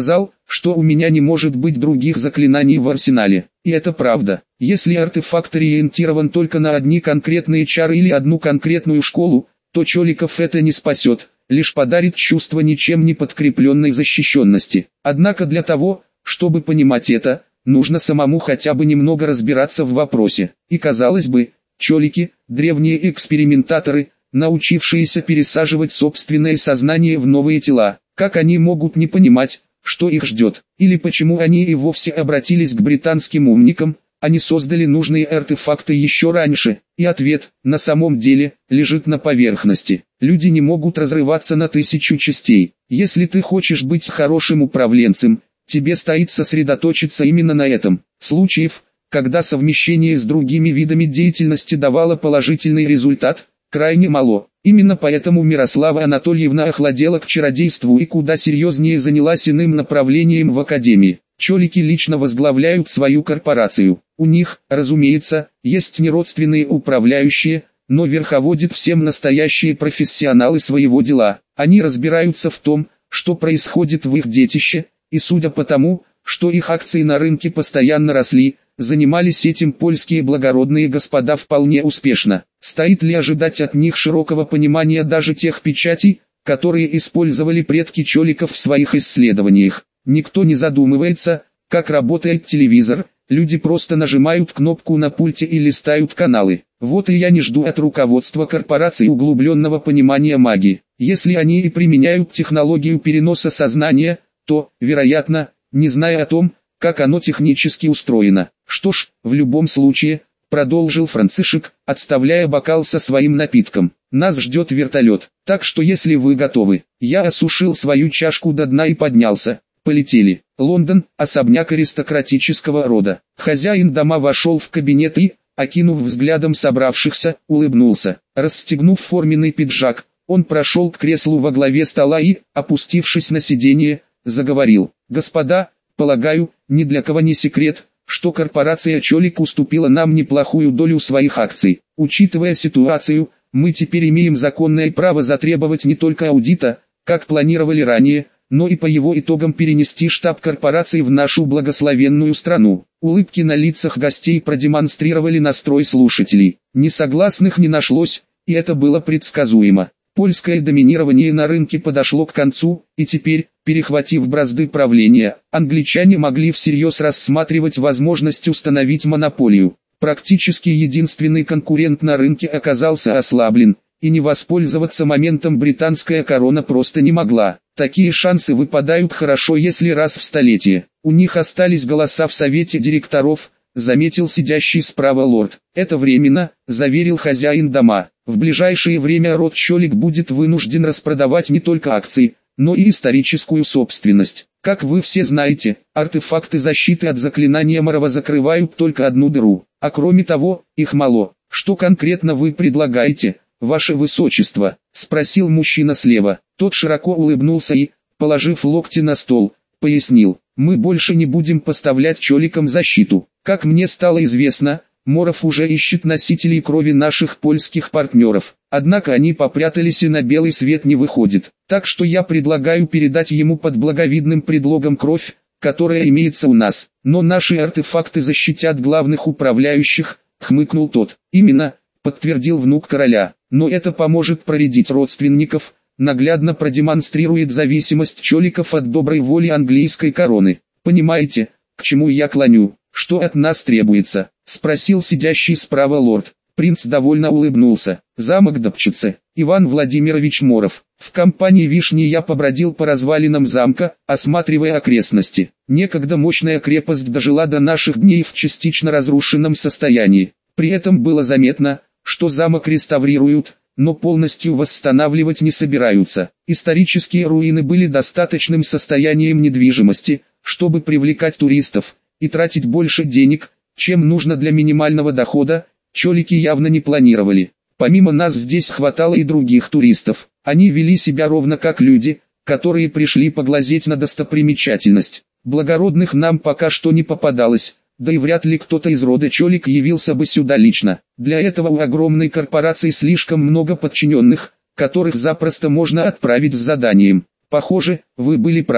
A: что у меня не может быть других заклинаний в арсенале. И это правда. Если артефакт ориентирован только на одни конкретные чары или одну конкретную школу, то Чоликов это не спасет, лишь подарит чувство ничем не подкрепленной защищенности. Однако для того, чтобы понимать это, нужно самому хотя бы немного разбираться в вопросе. И казалось бы, Чолики, древние экспериментаторы, научившиеся пересаживать собственное сознание в новые тела, как они могут не понимать, что их ждет, или почему они и вовсе обратились к британским умникам, они создали нужные артефакты еще раньше, и ответ, на самом деле, лежит на поверхности. Люди не могут разрываться на тысячу частей. Если ты хочешь быть хорошим управленцем, тебе стоит сосредоточиться именно на этом. Случаев, когда совмещение с другими видами деятельности давало положительный результат, крайне мало. Именно поэтому Мирослава Анатольевна охладела к чародейству и куда серьезнее занялась иным направлением в академии. Чолики лично возглавляют свою корпорацию. У них, разумеется, есть неродственные управляющие, но верховодят всем настоящие профессионалы своего дела. Они разбираются в том, что происходит в их детище, и судя по тому, что их акции на рынке постоянно росли, занимались этим польские благородные господа вполне успешно. Стоит ли ожидать от них широкого понимания даже тех печатей, которые использовали предки Чоликов в своих исследованиях? Никто не задумывается, как работает телевизор, люди просто нажимают кнопку на пульте и листают каналы. Вот и я не жду от руководства корпорации углубленного понимания магии. Если они и применяют технологию переноса сознания, то, вероятно, не зная о том, как оно технически устроено. Что ж, в любом случае, продолжил Францишек, отставляя бокал со своим напитком, нас ждет вертолет, так что если вы готовы. Я осушил свою чашку до дна и поднялся. Полетели. Лондон, особняк аристократического рода. Хозяин дома вошел в кабинет и, окинув взглядом собравшихся, улыбнулся. Расстегнув форменный пиджак, он прошел к креслу во главе стола и, опустившись на сиденье, заговорил. Господа, полагаю, ни для кого не секрет, что корпорация Чолик уступила нам неплохую долю своих акций. Учитывая ситуацию, мы теперь имеем законное право затребовать не только аудита, как планировали ранее, но и по его итогам перенести штаб корпорации в нашу благословенную страну. Улыбки на лицах гостей продемонстрировали настрой слушателей. Несогласных не нашлось, и это было предсказуемо. Польское доминирование на рынке подошло к концу, и теперь, перехватив бразды правления, англичане могли всерьез рассматривать возможность установить монополию. Практически единственный конкурент на рынке оказался ослаблен, и не воспользоваться моментом британская корона просто не могла. Такие шансы выпадают хорошо, если раз в столетие. У них остались голоса в совете директоров, заметил сидящий справа лорд. Это временно, заверил хозяин дома. В ближайшее время род Чолик будет вынужден распродавать не только акции, но и историческую собственность. Как вы все знаете, артефакты защиты от заклинания Марова закрывают только одну дыру, а кроме того, их мало. Что конкретно вы предлагаете, ваше высочество? Спросил мужчина слева. Тот широко улыбнулся и, положив локти на стол, пояснил. Мы больше не будем поставлять Чоликам защиту. Как мне стало известно, Моров уже ищет носителей крови наших польских партнеров. Однако они попрятались и на белый свет не выходят. Так что я предлагаю передать ему под благовидным предлогом кровь, которая имеется у нас. Но наши артефакты защитят главных управляющих, хмыкнул тот. Именно, подтвердил внук короля. Но это поможет проредить родственников, наглядно продемонстрирует зависимость Чоликов от доброй воли английской короны. Понимаете, к чему я клоню? Что от нас требуется? Спросил сидящий справа лорд. Принц довольно улыбнулся. Замок Добчице. Иван Владимирович Моров. В компании Вишни я побродил по развалинам замка, осматривая окрестности. Некогда мощная крепость дожила до наших дней в частично разрушенном состоянии. При этом было заметно, что замок реставрируют, но полностью восстанавливать не собираются. Исторические руины были достаточным состоянием недвижимости, чтобы привлекать туристов, и тратить больше денег, чем нужно для минимального дохода, Чолики явно не планировали. Помимо нас здесь хватало и других туристов. Они вели себя ровно как люди, которые пришли поглазеть на достопримечательность. Благородных нам пока что не попадалось, да и вряд ли кто-то из рода Чолик явился бы сюда лично. Для этого у огромной корпорации слишком много подчиненных, которых запросто можно отправить с заданием. Похоже, вы были правы,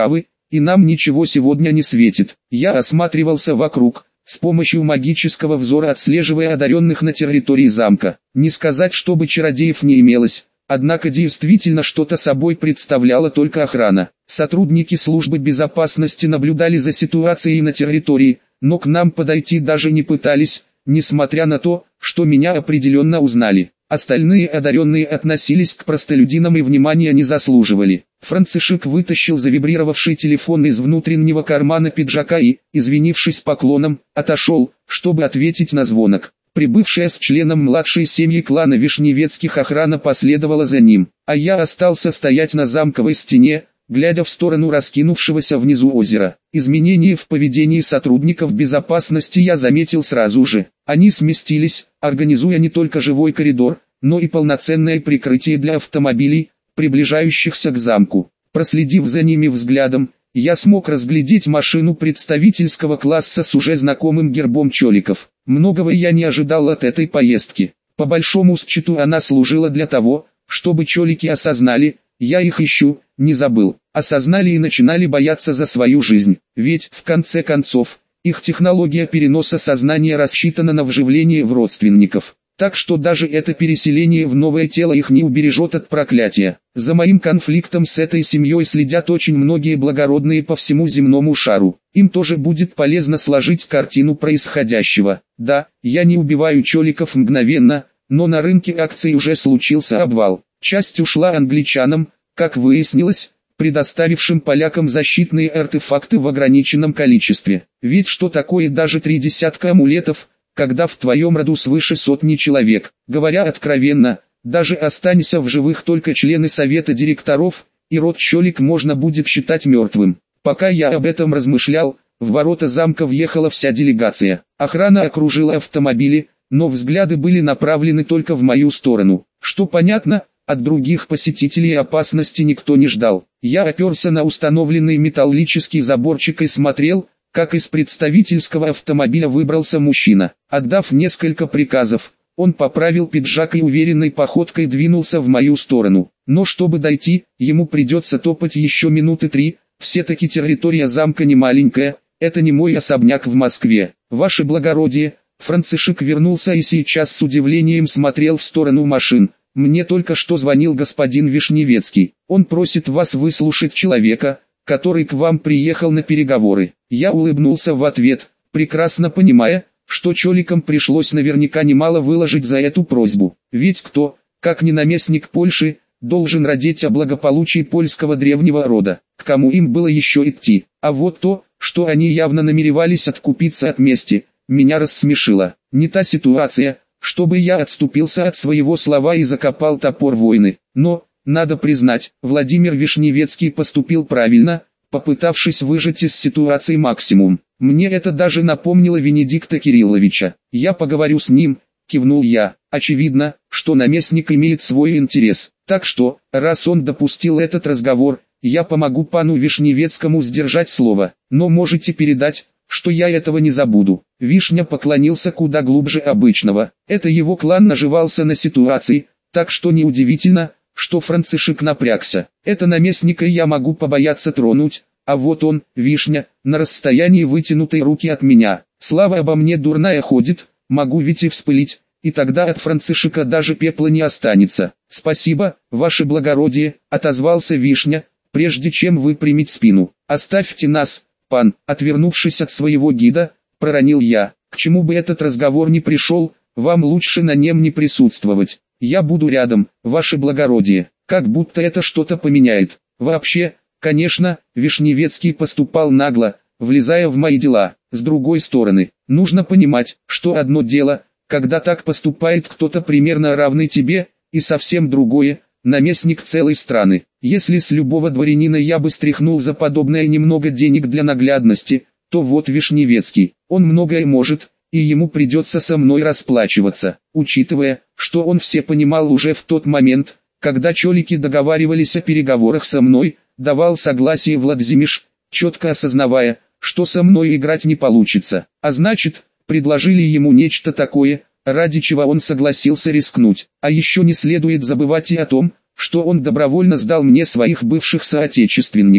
A: и нам ничего сегодня не светит. Я осматривался вокруг, с помощью магического взора отслеживая одаренных на территории замка. Не сказать, чтобы чародеев не имелось, однако действительно что-то собой представляла только охрана. Сотрудники службы безопасности наблюдали за ситуацией на территории, но к нам подойти даже не пытались, несмотря на то, что меня определенно узнали. Остальные одаренные относились к простолюдинам и внимания не заслуживали. Францишек вытащил завибрировавший телефон из внутреннего кармана пиджака и, извинившись поклоном, отошел, чтобы ответить на звонок. Прибывшая с членом младшей семьи клана Вишневецких охрана последовала за ним, а я остался стоять на замковой стене, глядя в сторону раскинувшегося внизу озера. Изменения в поведении сотрудников безопасности я заметил сразу же. Они сместились, организуя не только живой коридор, но и полноценное прикрытие для автомобилей, приближающихся к замку. Проследив за ними взглядом, я смог разглядеть машину представительского класса с уже знакомым гербом Чоликов. Многого я не ожидал от этой поездки. По большому счету она служила для того, чтобы Чолики осознали, я их ищу, не забыл, осознали и начинали бояться за свою жизнь. Ведь, в конце концов, их технология переноса сознания рассчитана на вживление в родственников. Так что даже это переселение в новое тело их не убережет от проклятия. За моим конфликтом с этой семьей следят очень многие благородные по всему земному шару. Им тоже будет полезно сложить картину происходящего. Да, я не убиваю Чоликов мгновенно, но на рынке акций уже случился обвал. Часть ушла англичанам, как выяснилось, предоставившим полякам защитные артефакты в ограниченном количестве. Ведь что такое даже три десятка амулетов, когда в твоем роду свыше сотни человек? Говоря откровенно, даже останься в живых только члены совета директоров, и род Чолик можно будет считать мертвым. Пока я об этом размышлял, в ворота замка въехала вся делегация. Охрана окружила автомобили, но взгляды были направлены только в мою сторону. Что понятно, от других посетителей опасности никто не ждал. Я оперся на установленный металлический заборчик и смотрел, как из представительского автомобиля выбрался мужчина. Отдав несколько приказов, он поправил пиджак и уверенной походкой двинулся в мою сторону. Но чтобы дойти, ему придется топать еще минуты три, все-таки территория замка не маленькая, это не мой особняк в Москве. Ваше благородие, Францишек вернулся и сейчас с удивлением смотрел в сторону машин. Мне только что звонил господин Вишневецкий. Он просит вас выслушать человека, который к вам приехал на переговоры. Я улыбнулся в ответ, прекрасно понимая, что Чоликам пришлось наверняка немало выложить за эту просьбу. Ведь кто, как не наместник Польши, должен родить о благополучии польского древнего рода? К кому им было еще идти? А вот то, что они явно намеревались откупиться от мести, меня рассмешило. Не та ситуация, чтобы я отступился от своего слова и закопал топор войны. Но, надо признать, Владимир Вишневецкий поступил правильно, попытавшись выжать из ситуации максимум. Мне это даже напомнило Венедикта Кирилловича. Я поговорю с ним, кивнул я. Очевидно, что наместник имеет свой интерес. Так что, раз он допустил этот разговор, я помогу пану Вишневецкому сдержать слово. Но можете передать, что я этого не забуду. Вишня поклонился куда глубже обычного. Это его клан наживался на ситуации, так что неудивительно, что Францишек напрягся. Это наместника я могу побояться тронуть, а вот он, Вишня, на расстоянии вытянутой руки от меня. Слава обо мне дурная ходит, могу ведь и вспылить, и тогда от Францишека даже пепла не останется. Спасибо, ваше благородие, отозвался Вишня, прежде чем выпрямить спину. Оставьте нас, пан, отвернувшись от своего гида, проронил я. К чему бы этот разговор не пришел, вам лучше на нем не присутствовать. Я буду рядом, ваше благородие, как будто это что-то поменяет. Вообще, конечно, Вишневецкий поступал нагло, влезая в мои дела. С другой стороны, нужно понимать, что одно дело, когда так поступает кто-то примерно равный тебе, и совсем другое, наместник целой страны. Если с любого дворянина я бы стряхнул за подобное немного денег для наглядности, то вот Вишневецкий, он многое может, и ему придется со мной расплачиваться, учитывая, что он все понимал уже в тот момент, когда Чолики договаривались о переговорах со мной, давал согласие Владзимиш, четко осознавая, что со мной играть не получится, а значит, предложили ему нечто такое, ради чего он согласился рискнуть. А еще не следует забывать и о том, что он добровольно сдал мне своих бывших соотечественников.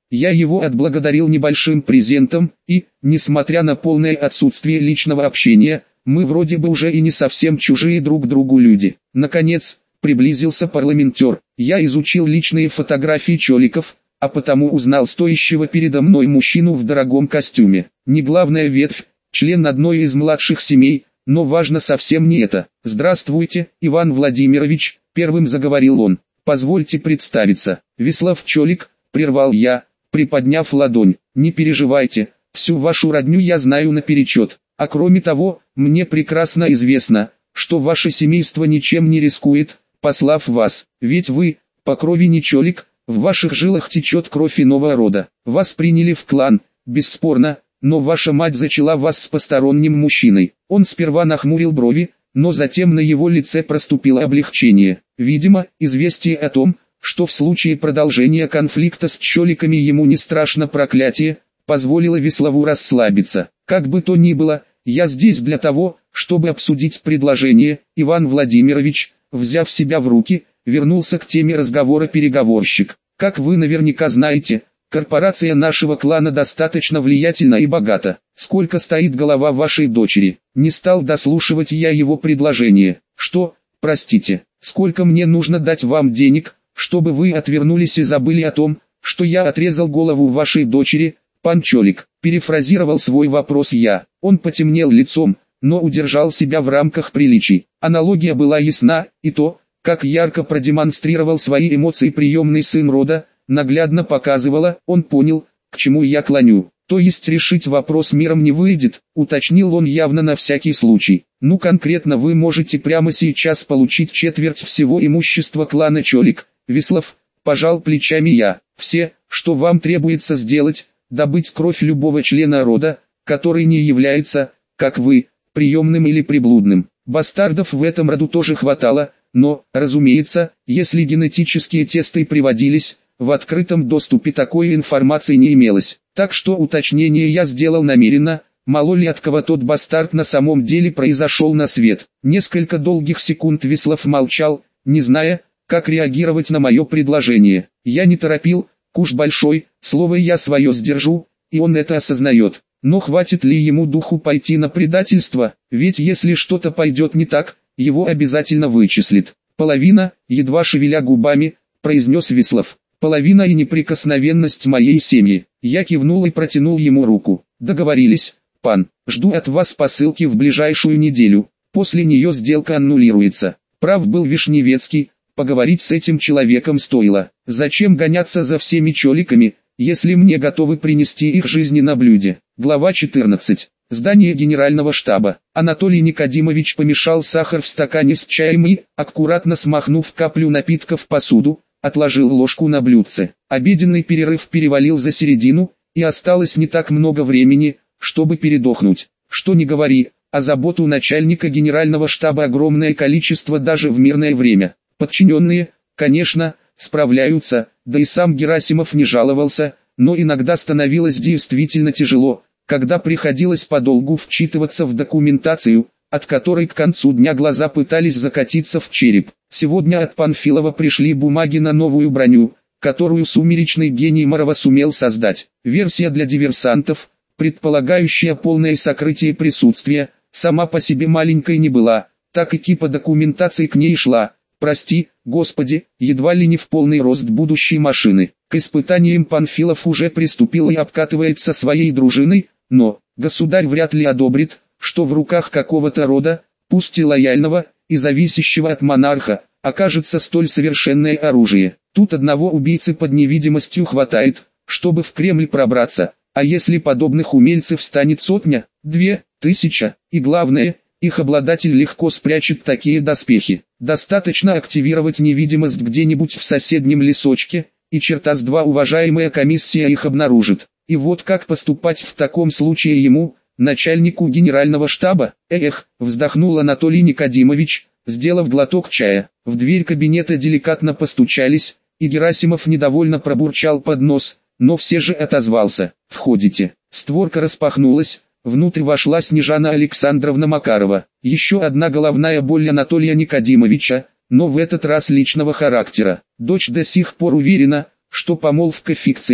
A: Я его отблагодарил небольшим презентом, и, несмотря на полное отсутствие личного общения, мы вроде бы уже и не совсем чужие друг другу люди. Наконец, приблизился парламентер. Я изучил личные фотографии Чоликов, а потому узнал стоящего передо мной мужчину в дорогом костюме. Не главная ветвь, член одной из младших семей, но важно совсем не это. «Здравствуйте, Иван Владимирович», — первым заговорил он. «Позвольте представиться. Веслав Чолик», — прервал я, приподняв ладонь. «Не переживайте, всю вашу родню я знаю наперечет. А кроме того, мне прекрасно известно, что ваше семейство ничем не рискует, послав вас. Ведь вы, по крови не Чолик, в ваших жилах течет кровь иного рода. Вас приняли в клан, бесспорно, но ваша мать зачала вас с посторонним мужчиной». Он сперва нахмурил брови, но затем на его лице проступило облегчение. Видимо, известие о том, что в случае продолжения конфликта с Чоликами ему не страшно проклятие, позволило Веславу расслабиться. «Как бы то ни было, я здесь для того, чтобы обсудить предложение». Иван Владимирович, взяв себя в руки, вернулся к теме разговора переговорщик. «Как вы наверняка знаете, корпорация нашего клана достаточно влиятельна и богата. Сколько стоит голова вашей дочери?» Не стал дослушивать я его предложение. «Что, простите, сколько мне нужно дать вам денег, чтобы вы отвернулись и забыли о том, что я отрезал голову вашей дочери, пан Чолик?» Перефразировал свой вопрос я. Он потемнел лицом, но удержал себя в рамках приличий. Аналогия была ясна, и то, как ярко продемонстрировал свои эмоции приемный сын рода, наглядно показывало, он понял, к чему я клоню. «То есть решить вопрос миром не выйдет», уточнил он явно на всякий случай. «Ну конкретно вы можете прямо сейчас получить четверть всего имущества клана Чолик». Веслав, пожал плечами я. «Все, что вам требуется сделать, добыть кровь любого члена рода, который не является, как вы, приемным или приблудным. Бастардов в этом роду тоже хватало, но, разумеется, если генетические тесты приводились, в открытом доступе такой информации не имелось. Так что уточнение я сделал намеренно, мало ли от кого тот бастард на самом деле произошел на свет». Несколько долгих секунд Веслав молчал, не зная, как реагировать на мое предложение. Я не торопил, куш большой, слово я свое сдержу, и он это осознает. Но хватит ли ему духу пойти на предательство, ведь если что-то пойдет не так, его обязательно вычислит. «Половина», едва шевеля губами, произнес Веслав. «Половина и неприкосновенность моей семьи». Я кивнул и протянул ему руку. «Договорились, пан, жду от вас посылки в ближайшую неделю, после нее сделка аннулируется». Прав был Вишневецкий, поговорить с этим человеком стоило. Зачем гоняться за всеми Чоликами, если мне готовы принести их жизни на блюде? Глава четырнадцать. Здание генерального штаба. Анатолий Никодимович помешал сахар в стакане с чаем и, аккуратно смахнув каплю напитка в посуду, отложил ложку на блюдце. Обеденный перерыв перевалил за середину, и осталось не так много времени, чтобы передохнуть. Что ни говори, а забот у начальника генерального штаба огромное количество даже в мирное время. Подчиненные, конечно, справляются, да и сам Герасимов не жаловался, но иногда становилось действительно тяжело, когда приходилось подолгу вчитываться в документацию, от которой к концу дня глаза пытались закатиться в череп. Сегодня от Панфилова пришли бумаги на новую броню, которую сумеречный гений Марова сумел создать. Версия для диверсантов, предполагающая полное сокрытие присутствия, сама по себе маленькой не была, так и типа документации к ней шла. Прости, Господи, едва ли не в полный рост будущей машины. К испытаниям Панфилов уже приступил и обкатывается своей дружиной, но, государь вряд ли одобрит, что в руках какого-то рода, пусть и лояльного, и зависящего от монарха, окажется столь совершенное оружие. Тут одного убийцы под невидимостью хватает, чтобы в Кремль пробраться, а если подобных умельцев станет сотня, две, тысяча, и главное, их обладатель легко спрячет такие доспехи. Достаточно активировать невидимость где-нибудь в соседнем лесочке, и черта с два уважаемая комиссия их обнаружит. И вот как поступать в таком случае ему, начальнику генерального штаба? Эх, вздохнул Анатолий Никодимович, сделав глоток чая. В дверь кабинета деликатно постучались, и Герасимов недовольно пробурчал под нос, но все же отозвался. «Входите». Створка распахнулась. Внутрь вошла Снежана Александровна Макарова. Еще одна головная боль Анатолия Никодимовича, но в этот раз личного характера. Дочь до сих пор уверена, что помолвка фикция,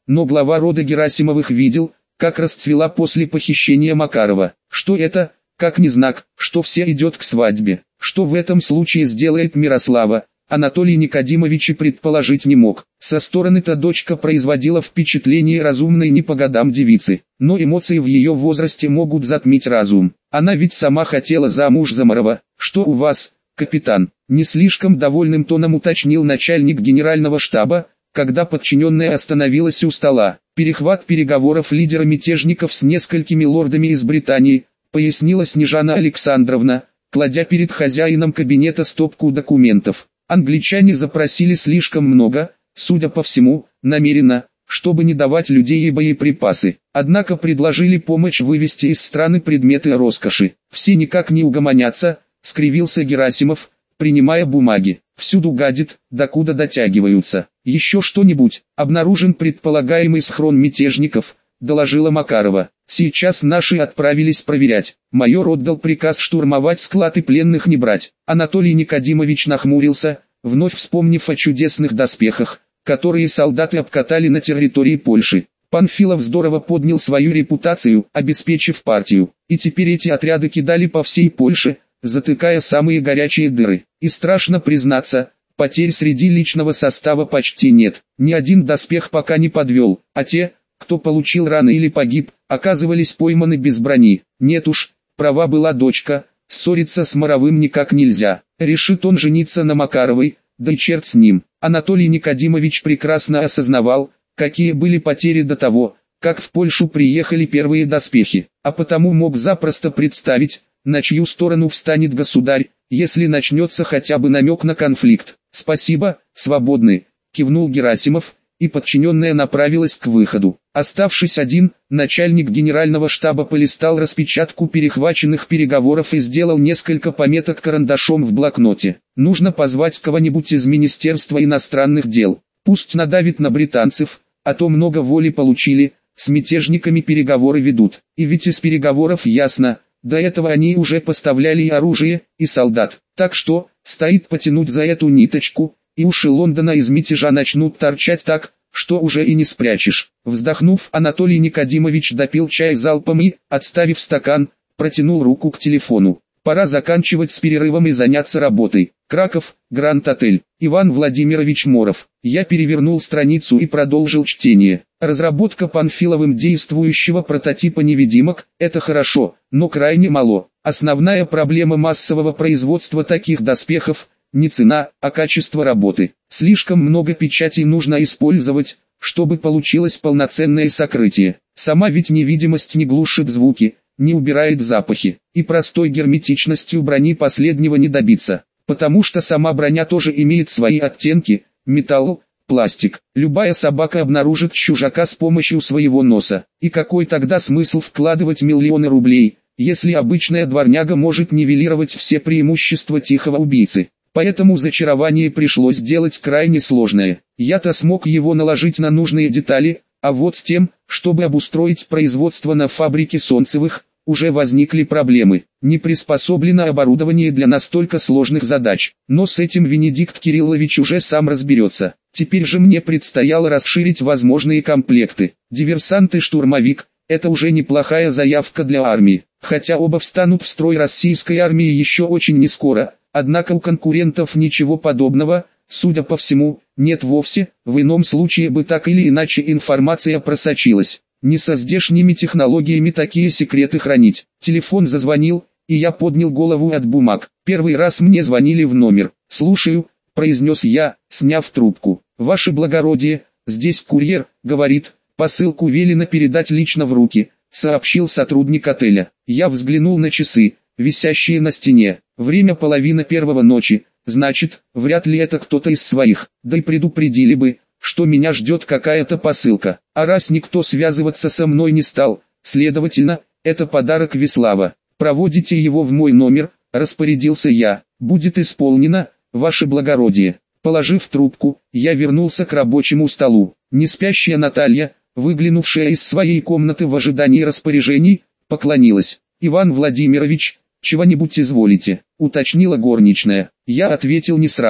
A: но глава рода Герасимовых видел, как расцвела после похищения Макарова. Что это, как не знак, что все идет к свадьбе. Что в этом случае сделает Мирослава, Анатолий Никодимович и предположить не мог. Со стороны-то дочка производила впечатление разумной не по годам девицы, но эмоции в ее возрасте могут затмить разум. Она ведь сама хотела замуж за Марова. «Что у вас, капитан?» — не слишком довольным тоном уточнил начальник генерального штаба, когда подчиненная остановилась у стола. «Перехват переговоров лидера мятежников с несколькими лордами из Британии», — пояснила Снежана Александровна, кладя перед хозяином кабинета стопку документов. Англичане запросили слишком много, судя по всему, намеренно, чтобы не давать людей и боеприпасы. Однако предложили помощь вывести из страны предметы роскоши. Все никак не угомонятся, скривился Герасимов, принимая бумаги. Всюду гадит, докуда дотягиваются. Еще что-нибудь? Обнаружен предполагаемый схрон мятежников, доложила Макарова. Сейчас наши отправились проверять. Майор отдал приказ штурмовать склад и пленных не брать. Анатолий Никодимович нахмурился, вновь вспомнив о чудесных доспехах, которые солдаты обкатали на территории Польши. Панфилов здорово поднял свою репутацию, обеспечив партию. И теперь эти отряды кидали по всей Польше, затыкая самые горячие дыры. И страшно признаться, потерь среди личного состава почти нет. Ни один доспех пока не подвел, а те, кто получил раны или погиб, оказывались пойманы без брони. Нет уж, права была дочка, ссориться с Моровым никак нельзя. Решит он жениться на Макаровой, да и черт с ним. Анатолий Никодимович прекрасно осознавал, какие были потери до того, как в Польшу приехали первые доспехи, а потому мог запросто представить, на чью сторону встанет государь, если начнется хотя бы намек на конфликт. «Спасибо, свободны», — кивнул Герасимов, и подчиненная направилась к выходу. Оставшись один, начальник генерального штаба полистал распечатку перехваченных переговоров и сделал несколько пометок карандашом в блокноте. Нужно позвать кого-нибудь из Министерства иностранных дел. Пусть надавит на британцев, а то много воли получили, с мятежниками переговоры ведут. И ведь из переговоров ясно, до этого они уже поставляли и оружие, и солдат. Так что, стоит потянуть за эту ниточку, и уши Лондона из мятежа начнут торчать так, что уже и не спрячешь. Вздохнув, Анатолий Никодимович допил чай залпом и, отставив стакан, протянул руку к телефону. Пора заканчивать с перерывом и заняться работой. Краков, Гранд-отель. Иван Владимирович Моров. Я перевернул страницу и продолжил чтение. Разработка Панфиловым действующего прототипа невидимок – это хорошо, но крайне мало. Основная проблема массового производства таких доспехов – не цена, а качество работы. Слишком много печатей нужно использовать, чтобы получилось полноценное сокрытие. Сама ведь невидимость не глушит звуки, не убирает запахи, и простой герметичностью брони последнего не добиться, потому что сама броня тоже имеет свои оттенки, металл, пластик. Любая собака обнаружит чужака с помощью своего носа. И какой тогда смысл вкладывать миллионы рублей, если обычная дворняга может нивелировать все преимущества тихого убийцы? Поэтому зачарование пришлось делать крайне сложное. Я-то смог его наложить на нужные детали, а вот с тем, чтобы обустроить производство на фабрике Солнцевых, уже возникли проблемы. Не приспособлено оборудование для настолько сложных задач. Но с этим Венедикт Кириллович уже сам разберется. Теперь же мне предстояло расширить возможные комплекты. Диверсант и штурмовик – это уже неплохая заявка для армии. Хотя оба встанут в строй российской армии еще очень нескоро. Однако у конкурентов ничего подобного, судя по всему, нет вовсе. В ином случае бы так или иначе информация просочилась. Не со здешними технологиями такие секреты хранить. Телефон зазвонил, и я поднял голову от бумаг. Первый раз мне звонили в номер. «Слушаю», — произнес я, сняв трубку. «Ваше благородие, здесь курьер», — говорит, «посылку велено передать лично в руки», — сообщил сотрудник отеля. Я взглянул на часы, висящие на стене. Время половина первого ночи, значит, вряд ли это кто-то из своих. Да и предупредили бы, что меня ждет какая-то посылка. А раз никто связываться со мной не стал, следовательно, это подарок Веслава. Проводите его в мой номер, распорядился я. Будет исполнено, ваше благородие. Положив трубку, я вернулся к рабочему столу. Неспящая Наталья, выглянувшая из своей комнаты в ожидании распоряжений, поклонилась. «Иван Владимирович, чего-нибудь изволите?» — уточнила горничная. Я ответил не сразу.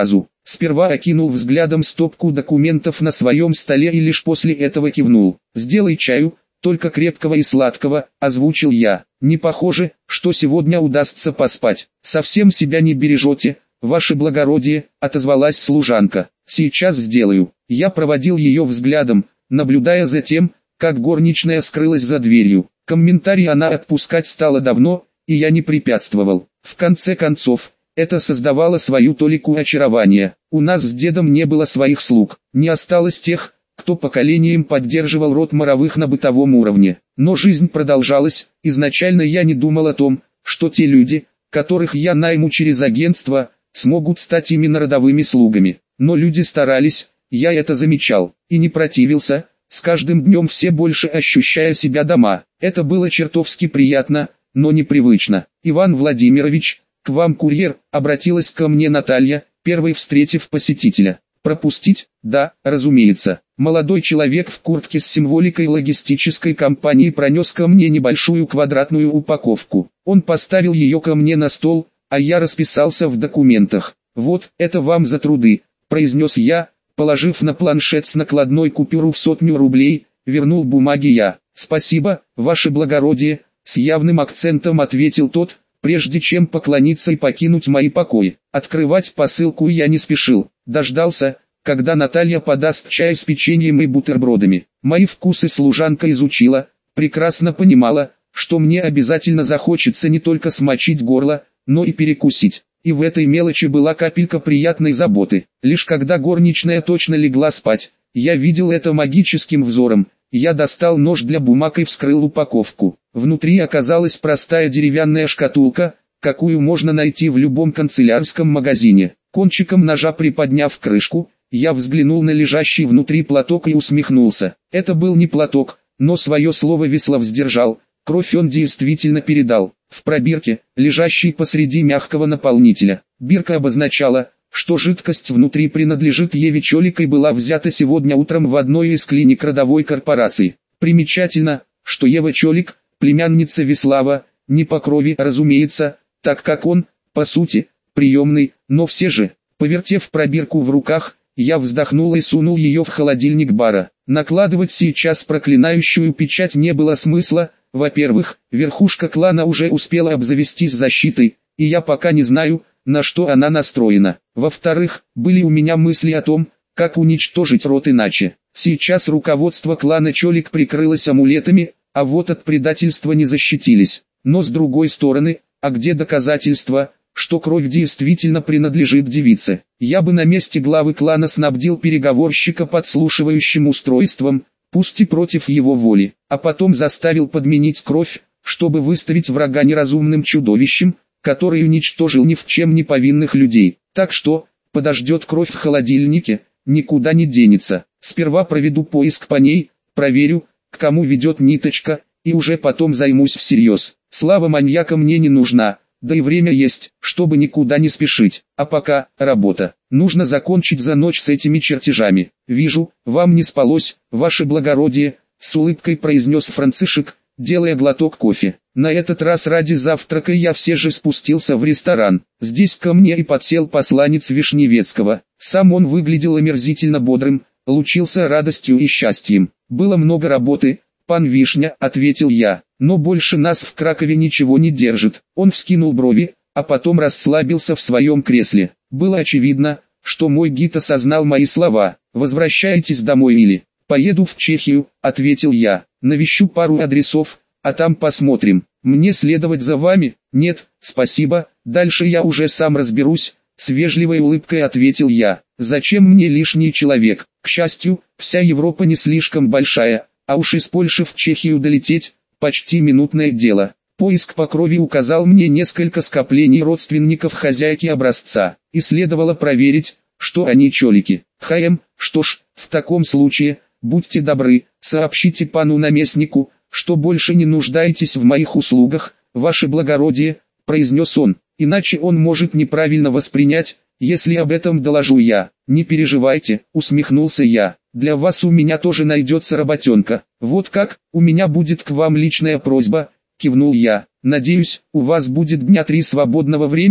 A: Сперва окинул взглядом стопку документов на своем столе и лишь после этого кивнул. «Сделай чаю, только крепкого и сладкого», — озвучил я. «Не похоже, что сегодня удастся поспать. Совсем себя не бережете, ваше благородие», — отозвалась служанка. «Сейчас сделаю». Я проводил ее взглядом, наблюдая за тем, как горничная скрылась за дверью. Комментарий она отпускать стала давно, и я не препятствовал. В конце концов, это создавало свою толику очарования. У нас с дедом не было своих слуг, не осталось тех, кто поколением поддерживал род Моровых на бытовом уровне. Но жизнь продолжалась. Изначально я не думал о том, что те люди, которых я найму через агентство, смогут стать именно родовыми слугами. Но люди старались, я это замечал, и не противился, с каждым днем все больше ощущая себя дома. Это было чертовски приятно, но непривычно. «Иван Владимирович, к вам курьер», — обратилась ко мне Наталья, первой встретив посетителя. «Пропустить?» «Да, разумеется». Молодой человек в куртке с символикой логистической компании пронес ко мне небольшую квадратную упаковку. Он поставил ее ко мне на стол, а я расписался в документах. «Вот, это вам за труды», — произнес я, положив на планшет с накладной купюру в сотню рублей, вернул бумаги я. «Спасибо, ваше благородие», — с явным акцентом ответил тот, прежде чем поклониться и покинуть мои покои. Открывать посылку я не спешил, дождался, когда Наталья подаст чай с печеньем и бутербродами. Мои вкусы служанка изучила, прекрасно понимала, что мне обязательно захочется не только смочить горло, но и перекусить. И в этой мелочи была капелька приятной заботы. Лишь когда горничная точно легла спать, я видел это магическим взором. Я достал нож для бумаг и вскрыл упаковку. Внутри оказалась простая деревянная шкатулка, какую можно найти в любом канцелярском магазине. Кончиком ножа приподняв крышку, я взглянул на лежащий внутри платок и усмехнулся. Это был не платок, но свое слово Веслов сдержал. Кровь он действительно передал. В пробирке, лежащей посреди мягкого наполнителя. Бирка обозначала, что жидкость внутри принадлежит Еве Чолик и была взята сегодня утром в одной из клиник родовой корпорации. Примечательно, что Ева Чолик, племянница Веслава, не по крови, разумеется, так как он, по сути, приемный, но все же, повертев пробирку в руках, я вздохнул и сунул ее в холодильник бара. Накладывать сейчас проклинающую печать не было смысла. Во-первых, верхушка клана уже успела обзавестись защитой, и я пока не знаю, на что она настроена. Во-вторых, были у меня мысли о том, как уничтожить род иначе. Сейчас руководство клана Чолик прикрылось амулетами, а вот от предательства не защитились. Но с другой стороны, а где доказательства, что кровь действительно принадлежит девице? Я бы на месте главы клана снабдил переговорщика подслушивающим устройством, пусть и против его воли, а потом заставил подменить кровь, чтобы выставить врага неразумным чудовищем, который уничтожил ни в чем не повинных людей. Так что, подождет кровь в холодильнике, никуда не денется. Сперва проведу поиск по ней, проверю, к кому ведет ниточка, и уже потом займусь всерьез. Слава маньяка мне не нужна, да и время есть, чтобы никуда не спешить. А пока, работа. Нужно закончить за ночь с этими чертежами. «Вижу, вам не спалось, ваше благородие», — с улыбкой произнес Францишек, делая глоток кофе. На этот раз ради завтрака я все же спустился в ресторан. Здесь ко мне и подсел посланец Вишневецкого. Сам он выглядел омерзительно бодрым, лучился радостью и счастьем. «Было много работы, пан Вишня», — ответил я, — «но больше нас в Кракове ничего не держит». Он вскинул брови, а потом расслабился в своем кресле. Было очевидно, что мой гид осознал мои слова. «Возвращаетесь домой или?» «Поеду в Чехию», — ответил я. «Навещу пару адресов, а там посмотрим. Мне следовать за вами?» «Нет, спасибо, дальше я уже сам разберусь», — с вежливой улыбкой ответил я. «Зачем мне лишний человек? К счастью, вся Европа не слишком большая, а уж из Польши в Чехию долететь — почти минутное дело». Поиск по крови указал мне несколько скоплений родственников хозяйки образца, и следовало проверить, что они чолики. «Хм, что ж, в таком случае, будьте добры, сообщите пану наместнику, что больше не нуждаетесь в моих услугах, ваше благородие», — произнес он, — «иначе он может неправильно воспринять, если об этом доложу я». «Не переживайте», — усмехнулся я, — «для вас у меня тоже найдется работенка». «Вот как, у меня будет к вам личная просьба», — кивнул я. «Надеюсь, у вас будет дня три свободного времени».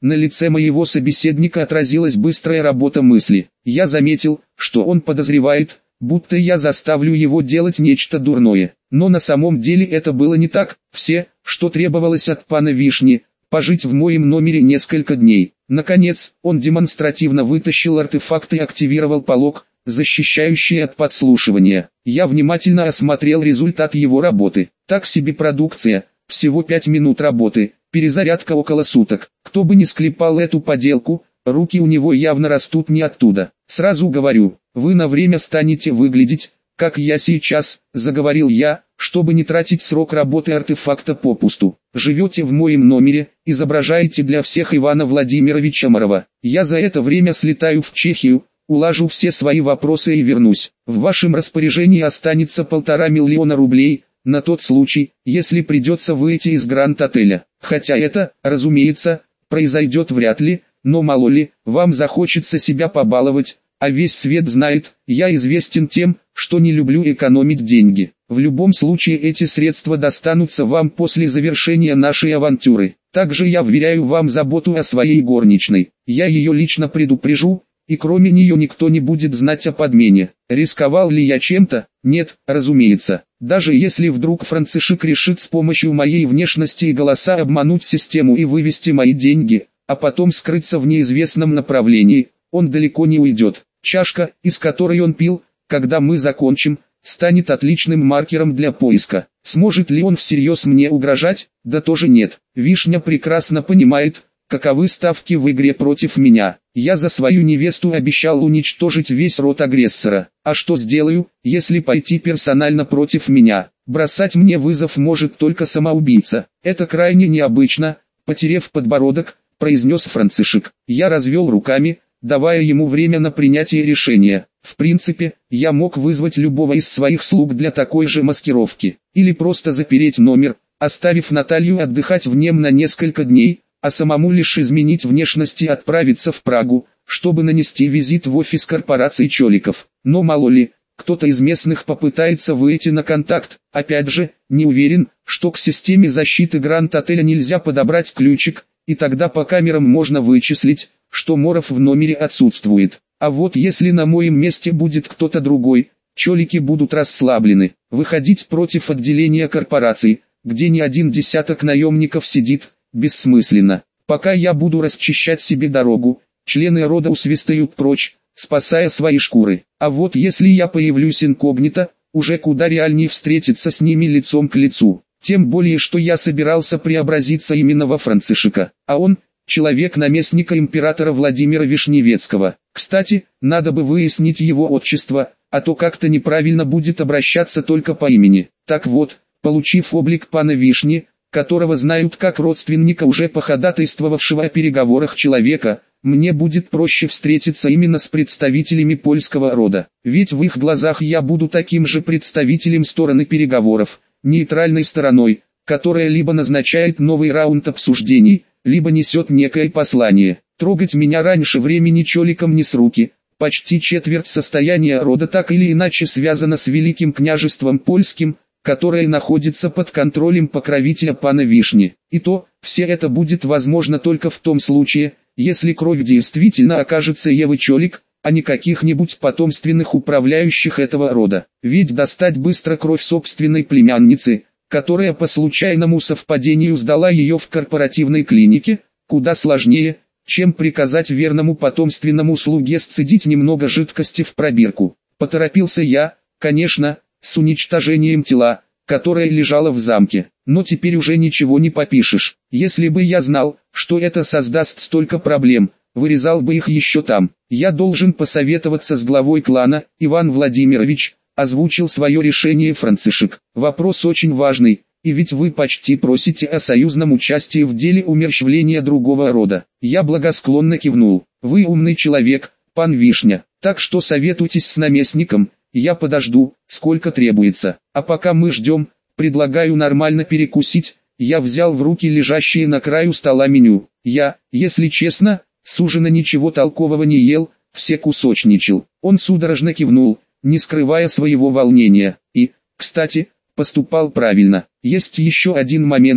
A: На лице моего собеседника отразилась быстрая работа мысли. Я заметил, что он подозревает, будто я заставлю его делать нечто дурное. Но на самом деле это было не так. Все, что требовалось от пана Вишни, пожить в моем номере несколько дней. Наконец, он демонстративно вытащил артефакт и активировал полог, защищающий от подслушивания. Я внимательно осмотрел результат его работы. Так себе продукция, всего пять минут работы, перезарядка около суток. Кто бы ни склепал эту поделку, руки у него явно растут не оттуда. Сразу говорю, вы на время станете выглядеть, как я сейчас, заговорил я, чтобы не тратить срок работы артефакта попусту. Живете в моем номере, изображаете для всех Ивана Владимировича Марова. Я за это время слетаю в Чехию, улажу все свои вопросы и вернусь. В вашем распоряжении останется полтора миллиона рублей, на тот случай, если придется выйти из Гранд-отеля. Хотя это, разумеется, произойдет вряд ли, но мало ли, вам захочется себя побаловать, а весь свет знает, я известен тем, что не люблю экономить деньги. В любом случае эти средства достанутся вам после завершения нашей авантюры. Также я вверяю вам заботу о своей горничной. Я ее лично предупрежу, и кроме нее никто не будет знать о подмене. Рисковал ли я чем-то? Нет, разумеется. Даже если вдруг Францишек решит с помощью моей внешности и голоса обмануть систему и вывести мои деньги, а потом скрыться в неизвестном направлении, он далеко не уйдет. Чашка, из которой он пил, когда мы закончим, станет отличным маркером для поиска. Сможет ли он всерьез мне угрожать? Да тоже нет. Вишня прекрасно понимает, каковы ставки в игре против меня. Я за свою невесту обещал уничтожить весь род агрессора. А что сделаю, если пойти персонально против меня? Бросать мне вызов может только самоубийца. Это крайне необычно, потерев подбородок, произнес Францишек. Я развел руками, давая ему время на принятие решения. В принципе, я мог вызвать любого из своих слуг для такой же маскировки. Или просто запереть номер, оставив Наталью отдыхать в нем на несколько дней, а самому лишь изменить внешность и отправиться в Прагу, чтобы нанести визит в офис корпорации Чоликов. Но мало ли, кто-то из местных попытается выйти на контакт. Опять же, не уверен, что к системе защиты Гранд-отеля нельзя подобрать ключик, и тогда по камерам можно вычислить, что Моров в номере отсутствует. А вот если на моем месте будет кто-то другой, Чолики будут расслаблены. Выходить против отделения корпорации, где не один десяток наемников сидит, бессмысленно. Пока я буду расчищать себе дорогу, члены рода усвистают прочь, спасая свои шкуры. А вот если я появлюсь инкогнито, уже куда реальнее встретиться с ними лицом к лицу. Тем более, что я собирался преобразиться именно во Францишека, а он – человек наместника императора Владимира Вишневецкого. Кстати, надо бы выяснить его отчество, а то как-то неправильно будет обращаться только по имени. Так вот, получив облик пана Вишни, которого знают как родственника уже походатайствовавшего о переговорах человека, мне будет проще встретиться именно с представителями польского рода. Ведь в их глазах я буду таким же представителем стороны переговоров, нейтральной стороной, которая либо назначает новый раунд обсуждений, либо несет некое послание. Трогать меня раньше времени Чоликом не с руки. Почти четверть состояния рода так или иначе связана с Великим княжеством Польским, которое находится под контролем покровителя пана Вишни. И то, все это будет возможно только в том случае, если кровь действительно окажется Евы Чолик, а не каких-нибудь потомственных управляющих этого рода. Ведь достать быстро кровь собственной племянницы, которая по случайному совпадению сдала ее в корпоративной клинике, куда сложнее, чем приказать верному потомственному слуге сцедить немного жидкости в пробирку. Поторопился я, конечно, с уничтожением тела, которое лежало в замке. Но теперь уже ничего не попишешь. Если бы я знал, что это создаст столько проблем, вырезал бы их еще там. Я должен посоветоваться с главой клана. Иван Владимирович, озвучил свое решение Францишек. Вопрос очень важный, и ведь вы почти просите о союзном участии в деле умерщвления другого рода. Я благосклонно кивнул. Вы умный человек, пан Вишня, так что советуйтесь с наместником, я подожду, сколько требуется. А пока мы ждем, предлагаю нормально перекусить. Я взял в руки лежащие на краю стола меню. Я, если честно, с ужина ничего толкового не ел, все кусочничал. Он судорожно кивнул, не скрывая своего волнения. И, кстати, поступал правильно. Есть еще один момент,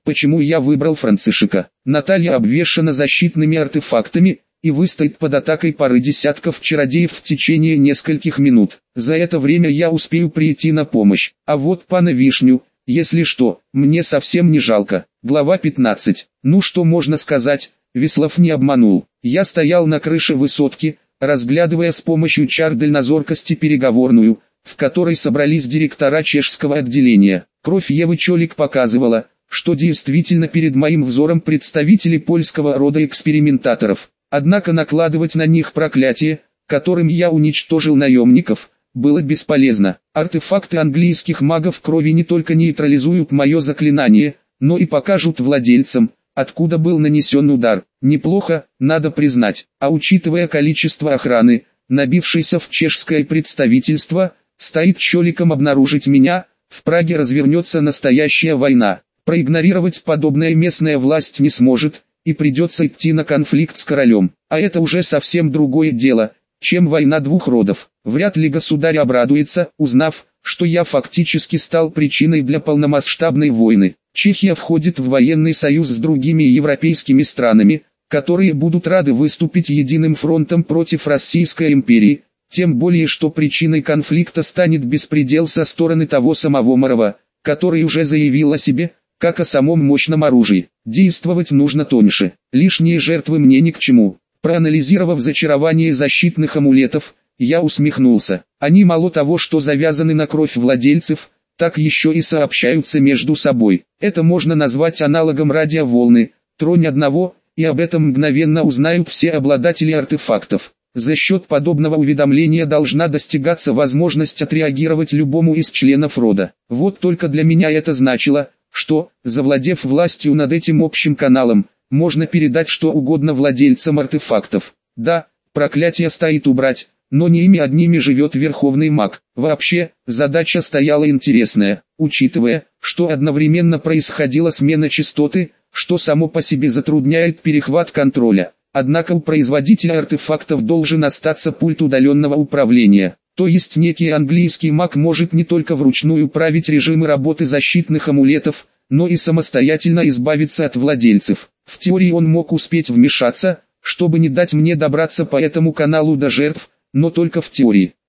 A: почему я выбрал Францишека. Наталья обвешана защитными артефактами и выстоит под атакой пары десятков чародеев в течение нескольких минут. За это время я успею прийти на помощь. А вот пана Вишню, если что, мне совсем не жалко. Глава пятнадцать. Ну что можно сказать, Веслов не обманул. Я стоял на крыше высотки, разглядывая с помощью чар дальнозоркости переговорную, в которой собрались директора чешского отделения. Кровь Евы Чолик показывала, что действительно перед моим взором представители польского рода экспериментаторов. Однако накладывать на них проклятие, которым я уничтожил наемников, было бесполезно. Артефакты английских магов крови не только нейтрализуют мое заклинание, но и покажут владельцам, откуда был нанесен удар. Неплохо, надо признать. А учитывая количество охраны, набившейся в чешское представительство, стоит Чоликом обнаружить меня, в Праге развернется настоящая война. Проигнорировать подобное местная власть не сможет, и придется идти на конфликт с королем. А это уже совсем другое дело, чем война двух родов. Вряд ли государь обрадуется, узнав, что я фактически стал причиной для полномасштабной войны. Чехия входит в военный союз с другими европейскими странами, которые будут рады выступить единым фронтом против Российской империи, тем более что причиной конфликта станет беспредел со стороны того самого Морова, который уже заявил о себе, как о самом мощном оружии. Действовать нужно тоньше, лишние жертвы мне ни к чему. Проанализировав зачарование защитных амулетов, я усмехнулся. Они мало того, что завязаны на кровь владельцев, так еще и сообщаются между собой. Это можно назвать аналогом радиоволны. Тронь одного, и об этом мгновенно узнают все обладатели артефактов. За счет подобного уведомления должна достигаться возможность отреагировать любому из членов рода. Вот только для меня это значило, что, завладев властью над этим общим каналом, можно передать что угодно владельцам артефактов. Да, проклятие стоит убрать, но не ими одними живет верховный маг. Вообще, задача стояла интересная, учитывая, что одновременно происходила смена частоты, что само по себе затрудняет перехват контроля. Однако у производителя артефактов должен остаться пульт удаленного управления. То есть некий английский маг может не только вручную править режимы работы защитных амулетов, но и самостоятельно избавиться от владельцев. В теории он мог успеть вмешаться, чтобы не дать мне добраться по этому каналу до жертв, но только в теории.